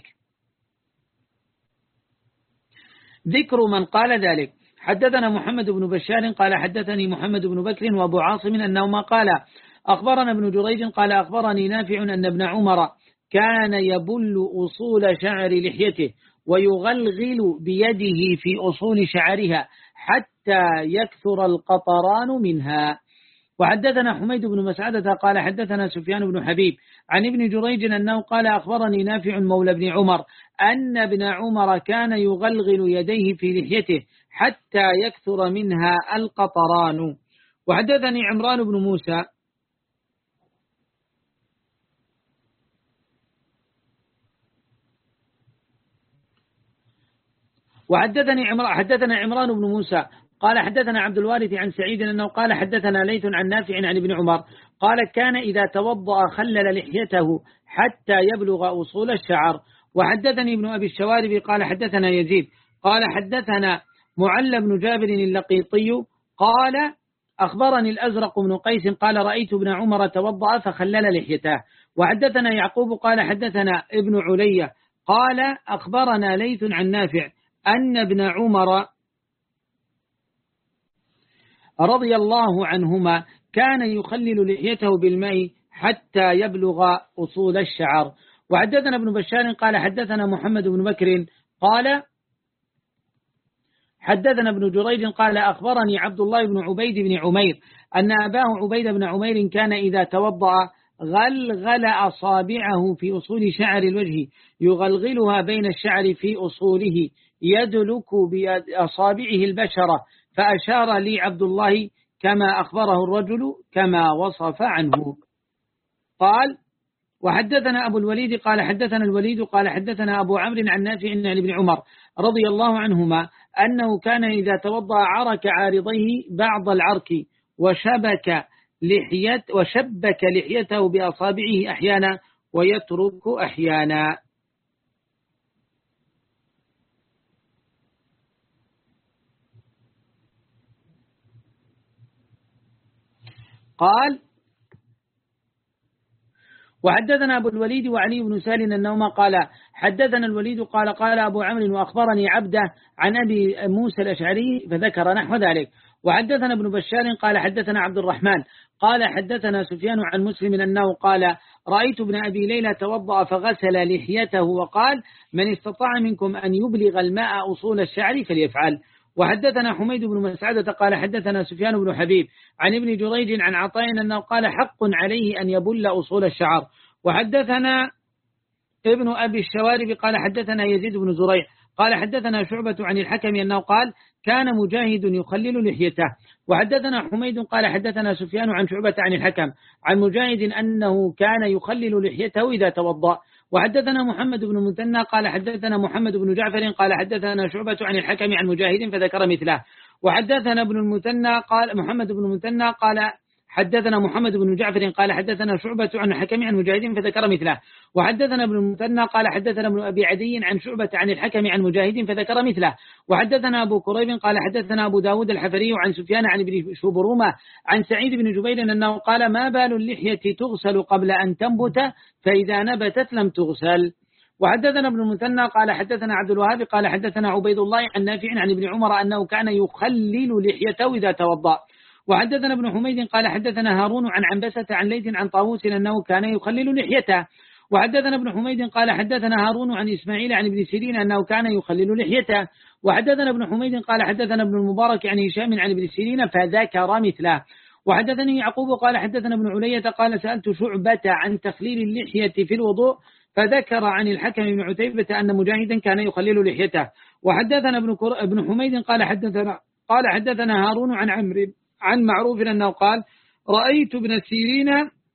ذكر من قال ذلك. حدثنا محمد بن بشار قال حدثني محمد بن بكر وابو عاصم أنهما قال أخبرنا ابن جريج قال أخبرني نافع أن ابن عمر كان يبل أصول شعر لحيته ويغلغل بيده في أصول شعرها حتى يكثر القطران منها. وحدثنا حميد بن مسعدة قال حدثنا سفيان بن حبيب عن ابن جريج أنه قال أخبرني نافع مولى ابن عمر أن ابن عمر كان يغلغل يديه في لحيته حتى يكثر منها القطران. وحدثني عمران بن موسى وحدثني عمران حدثنا عمران بن موسى قال حدثنا عبد الوارث عن سعيد أنه قال حدثنا ليث عن نافع عن ابن عمر قال كان إذا توضأ خلل لحيته حتى يبلغ أصول الشعر. وحدثني ابن أبي الشوارب قال حدثنا يزيد قال حدثنا معل بن جابر اللقيطي قال أخبرني الأزرق بن قيس قال رأيت ابن عمر توضأ فخلل لحيته. وحدثنا يعقوب قال حدثنا ابن علية قال أخبرنا ليث عن نافع أن ابن عمر رضي الله عنهما كان يخلل لحيته بالماء حتى يبلغ أصول الشعر. وحدثنا ابن بشار قال حدثنا محمد بن بكر قال حدثنا ابن جريج قال أخبرني عبد الله بن عبيد بن عمير أن أباه عبيد بن عمير كان إذا توضأ غلغل أصابعه في أصول شعر الوجه يغلغلها بين الشعر في أصوله يدلك بأصابعه البشرة، فأشار لي عبد الله كما أخبره الرجل كما وصف عنه. قال وحدثنا أبو الوليد قال حدثنا الوليد قال حدثنا أبو عمرو عن نافع عن ابن عمر رضي الله عنهما أنه كان إذا توضأ عرك عارضيه بعض العرك وشبك لحية وشبك لحيته بأصابعه أحيانا ويترك أحيانا. قال وحدثنا أبو الوليد وعلي بن سالم أنهما قال حدثنا الوليد قال قال أبو عمرو وأخبرني عبده عن أبي موسى الأشعري فذكر نحو ذلك. وحدثنا ابن بشار قال حدثنا عبد الرحمن قال حدثنا سفيان عن مسلم أنه قال رأيت ابن أبي ليلى توضأ فغسل لحيته وقال من استطاع منكم أن يبلغ الماء أصول الشعر فليفعل. وحدثنا حميد بن مسعدة قال حدثنا سفيان بن حبيب عن ابن جريج عن عطاء أنه قال حق عليه أن يبل أصول الشعر. وحدثنا ابن أبي الشوارب قال حدثنا يزيد بن زريع قال حدثنا شعبة عن الحكم أنه قال كان مجاهد يخلل لحيته. وحدثنا حميد قال حدثنا سفيان عن شعبة عن الحكم عن مجاهد أنه كان يخلل لحيته إذا توضأ. وحدثنا محمد بن المثنى قال حدثنا محمد بن جعفر قال حدثنا شعبة عن الحكم عن مجاهد فذكر مثله. وحدثنا ابن المثنى قال محمد بن المثنى قال حدثنا محمد بن جعفر قال حدثنا شعبة عن الحكم عن مجاهد فذكر مثله. وحدثنا ابن المثنى قال حدثنا ابن أبي عدي عن شعبة عن الحكم عن مجاهد فذكر مثله. وحدثنا أبو كريب قال حدثنا أبو داود الحفري عن سفيان عن ابن شبرومة عن سعيد بن جبير أنه قال ما بال اللحية تغسل قبل أن تنبت فإذا نبتت لم تغسل. وحدثنا ابن المثنى قال حدثنا عبد الوهاب قال حدثنا عبيد الله عن نافع عن ابن عمر أنه كان يخلل لحيته إذا توضأ. وحدثنا ابن حميد قال حدثنا هارون عن عنبسة عن ليث عن طاووس أنه كان يخلل لحيته. وحدثنا ابن حميد قال حدثنا هارون عن إسماعيل عن ابن سيرين أنه كان يخلل لحيته. وحدثنا ابن حميد قال حدثنا ابن المبارك عن هشام عن ابن سيرين فذكر مثله. وحدثني يعقوب قال حدثنا ابن علية قال سألت شعبة عن تخليل اللحية في الوضوء فذكر عن الحكم بن عتيبة أن مجاهدا كان يخلل لحيته. وحدثنا ابن ابن حميد قال حدثنا قال حدثنا هارون عن عمرو عن معروف أنه قال رأيت ابن سيرين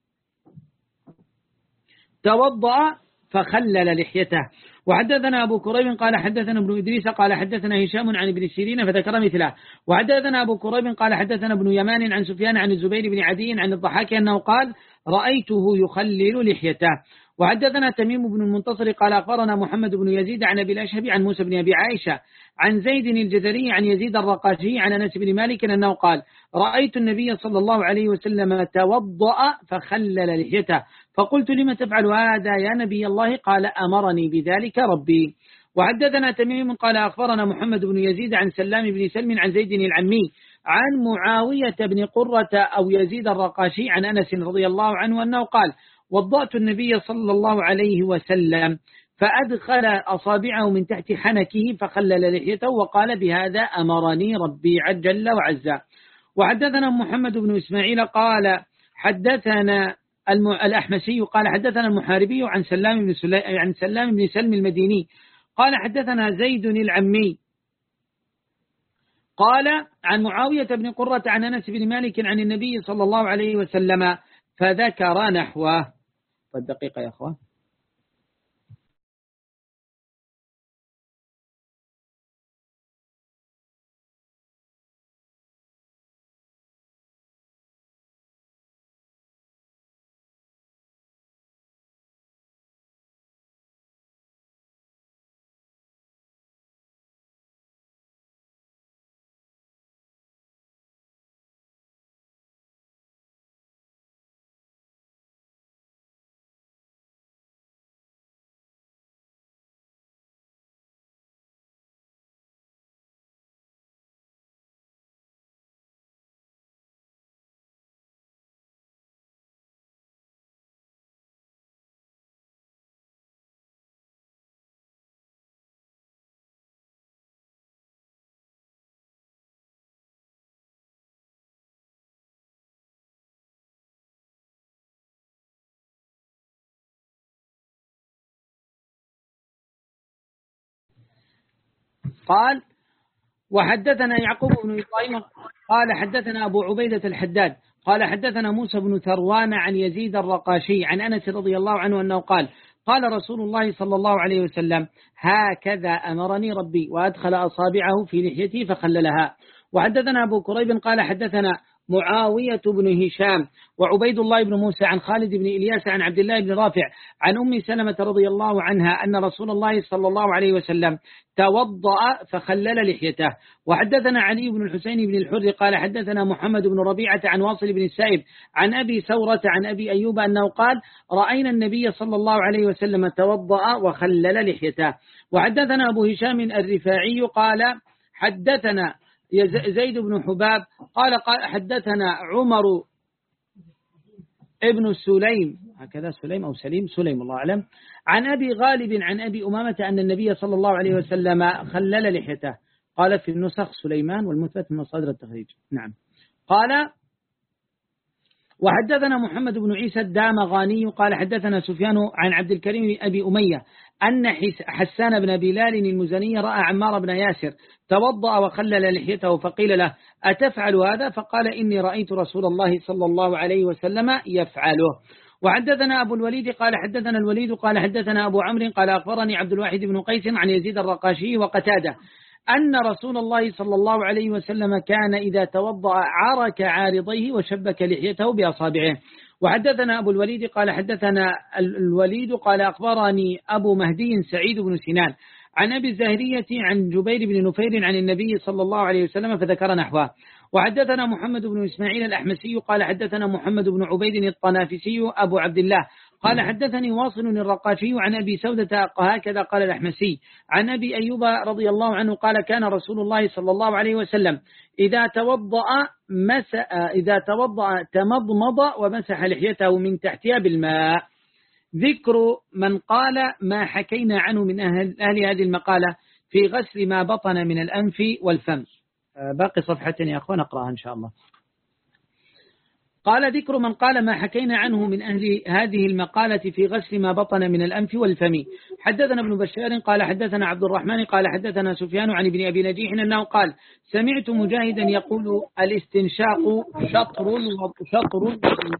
توضأ فخلل لحيته. وحدثنا أبو كريب قال حدثنا ابن إدريس قال حدثنا هشام عن ابن سيرين فذكر مثله. وحدثنا أبو كريب قال حدثنا ابن يمان عن سفيان عن الزبير بن عدي عن الضحاك أنه قال رأيته يخلل لحيته. وحدثنا تميم بن المنتصر قال أخبرنا محمد بن يزيد عن أبي الأشهب عن موسى بن أبي عائشة عن زيد الجزري عن يزيد الرقاشي عن أنس بن مالك أنه قال رأيت النبي صلى الله عليه وسلم توضأ فخلل لحيته فقلت لما تفعل هذا يا نبي الله؟ قال أمرني بذلك ربي. وحدثنا تميم قال أخبرنا محمد بن يزيد عن سلام بن سلم عن زيد العمي عن معاوية بن قرة أو يزيد الرقاشي عن أنس رضي الله عنه أنه قال وضأت النبي صلى الله عليه وسلم فأدخل أصابعه من تحت حنكه فخلل لحيته وقال بهذا أمرني ربي جل وعز. وحدثنا محمد بن إسماعيل قال حدثنا الأحمسي قال حدثنا المحاربي عن سلام بن سلي... عن سلام بن سلم المديني قال حدثنا زيد العمي قال عن معاوية بن قرة عن أنس بن مالك عن النبي صلى الله عليه وسلم فذكر نحوه. طيب دقيقة يا أخوان. قال وحدثنا يعقوب بن إبراهيم قال حدثنا أبو عبيدة الحداد قال حدثنا موسى بن ثروان عن يزيد الرقاشي عن أنس رضي الله عنه أنه قال قال رسول الله صلى الله عليه وسلم هكذا أمرني ربي وأدخل أصابعه في لحيتي فخللها. وحدثنا أبو كريب قال حدثنا معاوية بن هشام وعبيد الله بن موسى عن خالد بن إلياس عن عبد الله بن رافع عن أم سلمة رضي الله عنها أن رسول الله صلى الله عليه وسلم توضأ فخلل لحيته. وحدثنا علي بن الحسين بن الحر قال حدثنا محمد بن ربيعة عن واصل بن السائب عن أبي ثورة عن أبي أيوب أنه قال رأينا النبي صال الله عليه وسلم توضأ وخلل لحيته. وحدثنا أبو هشام الرفاعي قال حدثنا زيد بن حباب قال حدثنا عمر ابن سليم هكذا سليم أو سليم سليم الله أعلم عن أبي غالب عن أبي أمامة أن النبي صلى الله عليه وسلم خلل لحيته. قال في النسخ سليمان والمثبت من مصادر التخريج. نعم. قال وحدثنا محمد بن عيسى الدامغاني قال حدثنا سفيان عن عبد الكريم بن أبي أمية أن حسان بن بلال المزني رأى عمار بن ياسر توضأ وخلل لحيته فقيل له أتفعل هذا؟ فقال إني رأيت رسول الله صلى الله عليه وسلم يفعله. وحدثنا أبو الوليد قال حدثنا الوليد قال حدثنا أبو عمرو قال أخبرني عبد الواحد بن قيس عن يزيد الرقاشي وقتادة أن رسول الله صلى الله عليه وسلم كان إذا توضأ عرك عارضيه وشبك لحيته بأصابعه. وحدثنا أبو الوليد قال حدثنا الوليد قال أخبرني أبو مهدي سعيد بن سنان عن أبي الزاهرية عن جبير بن نفير عن النبي صلى الله عليه وسلم فذكر نحوه. وحدثنا محمد بن إسماعيل الأحمسي قال حدثنا محمد بن عبيد الطنافسي أبو عبد الله قال حدثني واصل الرقاشي عن أبي سودة هكذا قال الأحمسي عن أبي أيوب رضي الله عنه قال كان رسول الله صلى الله عليه وسلم إذا توضأ مس إذا توضأ تمضمض ومسح لحيته من تحتها بالماء. ذكر من قال ما حكينا عنه من أهل, أهل هذه المقالة في غسل ما بطن من الأنف والفم. باقي صفحتين يا أخوان أقرأها إن شاء الله. قال ذكر من قال ما حكينا عنه من أهل هذه المقالة في غسل ما بطن من الأنف والفم. حدثنا ابن بشار قال حدثنا عبد الرحمن قال حدثنا سفيان عن ابن أبي نجيح أنه قال سمعت مجاهدا يقول الاستنشاق شطر شطر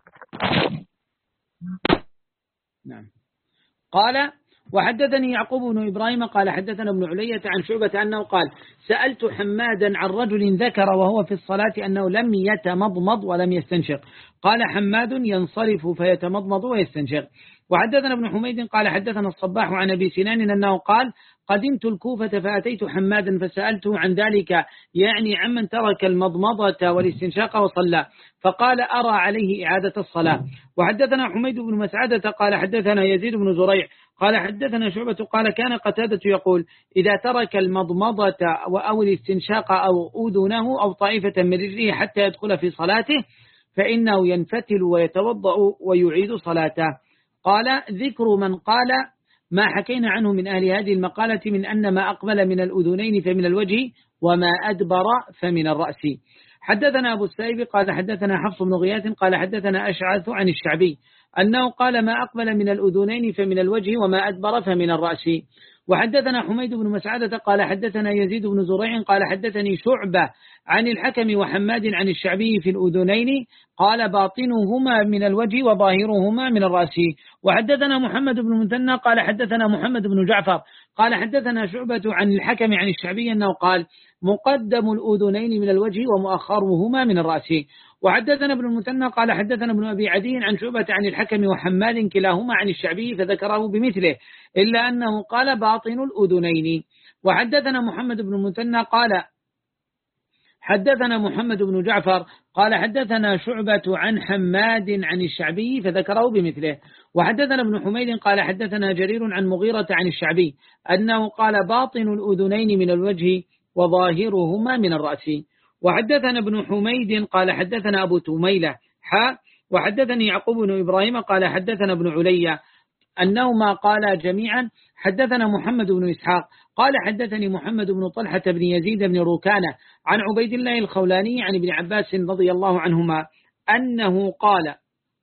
نعم. قال وحدثني يعقوب بن إبراهيم قال حدثنا ابن علية عن شعبة أنه قال سألت حمادا عن رجل ذكر وهو في الصلاة أنه لم يتمضمض ولم يستنشق. قال حماد ينصرف فيتمضمض ويستنشق. وحدثنا ابن حميد قال حدثنا الصباح عن أبي سنان أنه قال قدمت الكوفة فأتيت حمادا فسألته عن ذلك يعني عمن ترك المضمضة والاستنشاق وصلى فقال أرى عليه إعادة الصلاة. وحدثنا حميد بن مسعدة قال حدثنا يزيد بن زريع قال حدثنا شعبة قال كان قتادة يقول إذا ترك المضمضة أو الاستنشاق أو أذنه أو طائفة من رجله حتى يدخل في صلاته فإنه ينفتل ويتوضأ ويعيد صلاته. قال ذكر من قال ما حكينا عنه من أهل هذه المقالة من أن ما أقبل من الأذنين فمن الوجه وما أدبر فمن الرأس. حدثنا أبو السائب قال حدثنا حفص بن غياث قال حدثنا أشعث عن الشعبي أنه قال ما أقبل من الأذنين فمن الوجه وما أدبر فمن الرأس. وحدثنا حميد بن مسعدة قال حدثنا يزيد بن زريع قال حدثني شعبة عن الحكم وحماد عن الشعبي في الأذنين قال باطنهما من الوجه وظاهرهما من الرأس. وحدثنا محمد بن المثنى قال حدثنا محمد بن جعفر قال حدثنا شعبة عن الحكم عن الشعبي أنه قال مقدم الأذنين من الوجه ومؤخرهما من الرأس. وحدثنا ابن المثنى قال حدثنا ابن أبي عدي عن شعبة عن الحكم وحماد كلاهما عن الشعبي فذكره بمثله إلا أنه قال باطن الأذنين. وحدثنا محمد بن المثنى قال حدثنا محمد بن جعفر قال حدثنا شعبة عن حماد عن الشعبي فذكره بمثله. وحدثنا ابن حميد قال حدثنا جرير عن مغيرة عن الشعبي أنه قال باطن الأذنين من الوجه وظاهرهما من الرأس. وحدثنا ابن حميد قال حدثنا أبو تميلة حا وحدثني يعقوب بن إبراهيم قال حدثنا ابن عليا أنهما قال جميعا حدثنا محمد بن إسحاق قال حدثني محمد بن طلحة بن يزيد بن روكانة عن عبيد الله الخولاني عن ابن عباس رضي الله عنهما أنه قال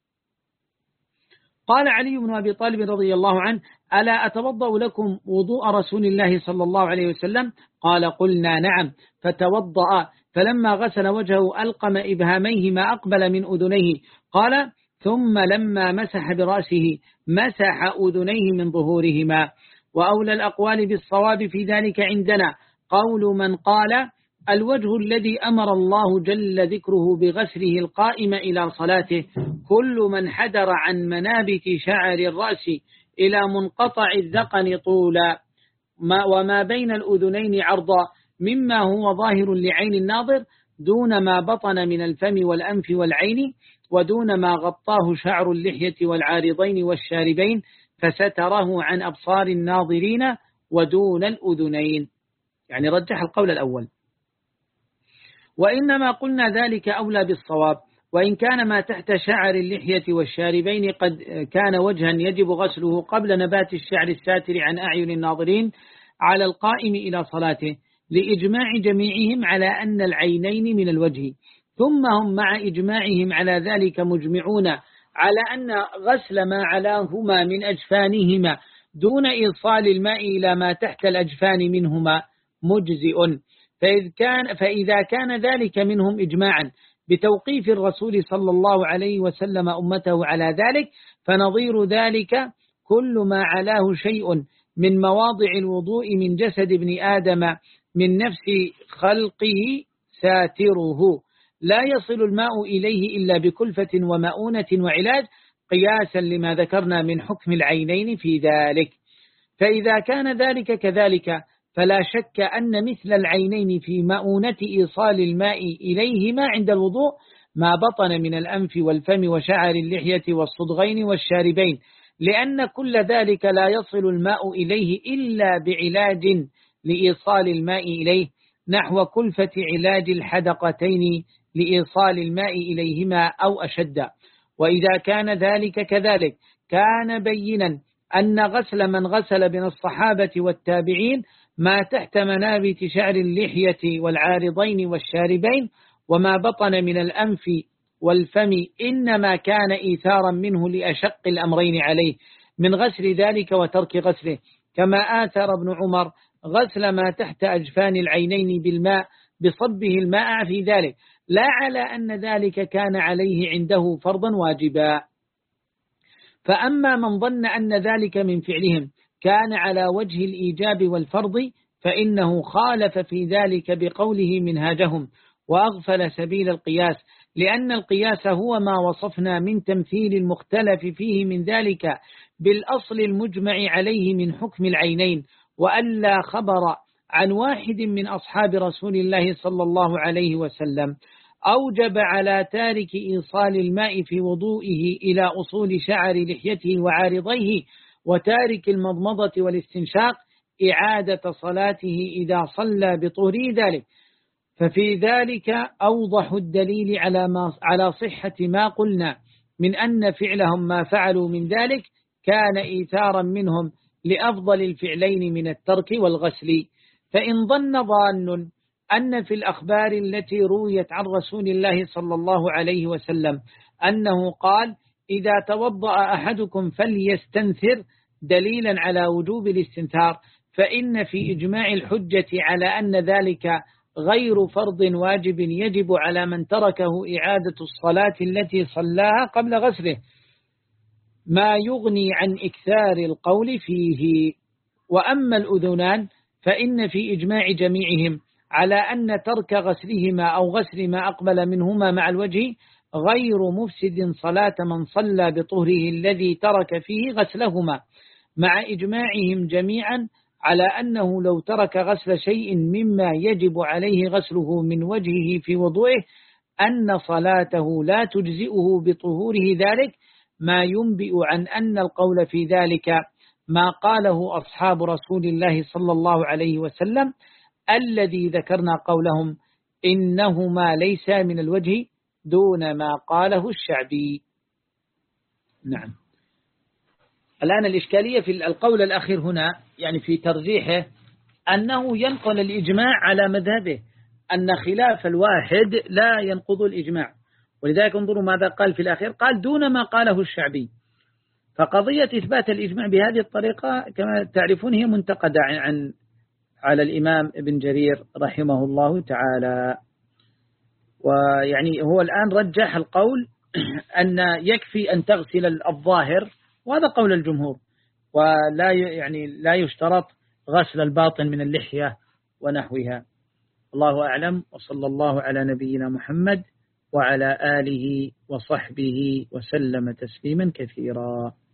قال علي بن أبي طالب رضي الله عنه ألا أتوضأ لكم وضوء رسول الله صلى الله عليه وسلم قال قلنا نعم فتوضأ فلما غسل وجهه ألقم إبهاميه ما أقبل من أذنيه قال ثم لما مسح برأسه مسح أذنيه من ظهورهما. وأولى الأقوال بالصواب في ذلك عندنا قول من قال الوجه الذي أمر الله جل ذكره بغسله القائم إلى صلاته كل من حدر عن منابت شعر الرأس إلى منقطع الذقن طولا وما بين الأذنين عرضا مما هو ظاهر لعين الناظر دون ما بطن من الفم والأنف والعين ودون ما غطاه شعر اللحية والعارضين والشاربين فستره عن أبصار الناظرين ودون الأذنين. يعني رجح القول الأول. وإنما قلنا ذلك أولى بالصواب وإن كان ما تحت شعر اللحية والشاربين قد كان وجها يجب غسله قبل نبات الشعر الساتر عن أعين الناظرين على القائم إلى صلاته لإجماع جميعهم على أن العينين من الوجه ثم هم مع إجماعهم على ذلك مجمعون على أن غسل ما علاهما من أجفانهما دون إيصال الماء إلى ما تحت الأجفان منهما مجزئ. فإذا كان, فإذا كان ذلك منهم إجماعا بتوقيف الرسول صلى الله عليه وسلم أمته على ذلك فنظير ذلك كل ما علاه شيء من مواضع الوضوء من جسد ابن آدم من نفس خلقه ساتره لا يصل الماء إليه إلا بكلفة ومؤونة وعلاج قياسا لما ذكرنا من حكم العينين في ذلك. فإذا كان ذلك كذلك فلا شك أن مثل العينين في مؤونة إيصال الماء إليهما عند الوضوء ما بطن من الأنف والفم وشعر اللحية والصدغين والشاربين لأن كل ذلك لا يصل الماء إليه إلا بعلاج لإيصال الماء إليه، نحو كلفة علاج الحدقتين لإيصال الماء إليهما أو أشد. وإذا كان ذلك كذلك كان بينا أن غسل من غسل من الصحابة والتابعين ما تحت منابت شعر اللحية والعارضين والشاربين وما بطن من الأنف والفم إنما كان إيثارا منه لأشق الأمرين عليه من غسل ذلك وترك غسله، كما آثر ابن عمر غسل ما تحت أجفان العينين بالماء بصبه الماء في ذلك، لا على أن ذلك كان عليه عنده فرضا واجبا. فأما من ظن أن ذلك من فعلهم كان على وجه الإيجاب والفرض فإنه خالف في ذلك بقوله منهاجهم وأغفل سبيل القياس، لأن القياس هو ما وصفنا من تمثيل المختلف فيه من ذلك بالأصل المجمع عليه من حكم العينين، وألا خبر عن واحد من أصحاب رسول الله صلى الله عليه وسلم أوجب على تارك إيصال الماء في وضوئه إلى أصول شعر لحيته وعارضيه وتارك المضمضة والاستنشاق إعادة صلاته إذا صلى بطهر ذلك. ففي ذلك أوضح الدليل على ما على صحة ما قلنا من أن فعلهم ما فعلوا من ذلك كان إيثارا منهم لأفضل الفعلين من الترك والغسل. فإن ظن ظان أن في الأخبار التي رويت عن رسول الله صلى الله عليه وسلم أنه قال إذا توضأ أحدكم فليستنثر دليلا على وجوب الاستنثار، فإن في إجماع الحجة على أن ذلك غير فرض واجب يجب على من تركه إعادة الصلاة التي صلاها قبل غسله، ما يغني عن إكثار القول فيه. وأما الأذنان فإن في إجماع جميعهم على أن ترك غسلهما أو غسل ما أقبل منهما مع الوجه غير مفسد صلاة من صلى بطهره الذي ترك فيه غسلهما، مع إجماعهم جميعا على أنه لو ترك غسل شيء مما يجب عليه غسله من وجهه في وضوئه أن صلاته لا تجزئه بطهوره ذلك، ما ينبئ عن أن القول في ذلك ما قاله أصحاب رسول الله صلى الله عليه وسلم الذي ذكرنا قولهم إنهما ليس من الوجه دون ما قاله الشعبي. نعم. الآن الإشكالية في القول الأخير هنا يعني في ترجيحه أنه ينقل الإجماع على مذهبه، أن خلاف الواحد لا ينقض الإجماع، ولذلك انظروا ماذا قال في الأخير، قال دون ما قاله الشعبي. فقضية إثبات الإجماع بهذه الطريقة كما تعرفون هي منتقدة عن على الإمام ابن جرير رحمه الله تعالى. ويعني هو الآن رجح القول أن يكفي أن تغسل الظاهر، وهذا قول الجمهور، ولا يعني لا يشترط غسل الباطن من اللحية ونحوها. الله أعلم، وصلى الله على نبينا محمد وعلى آله وصحبه وسلم تسليما كثيرا.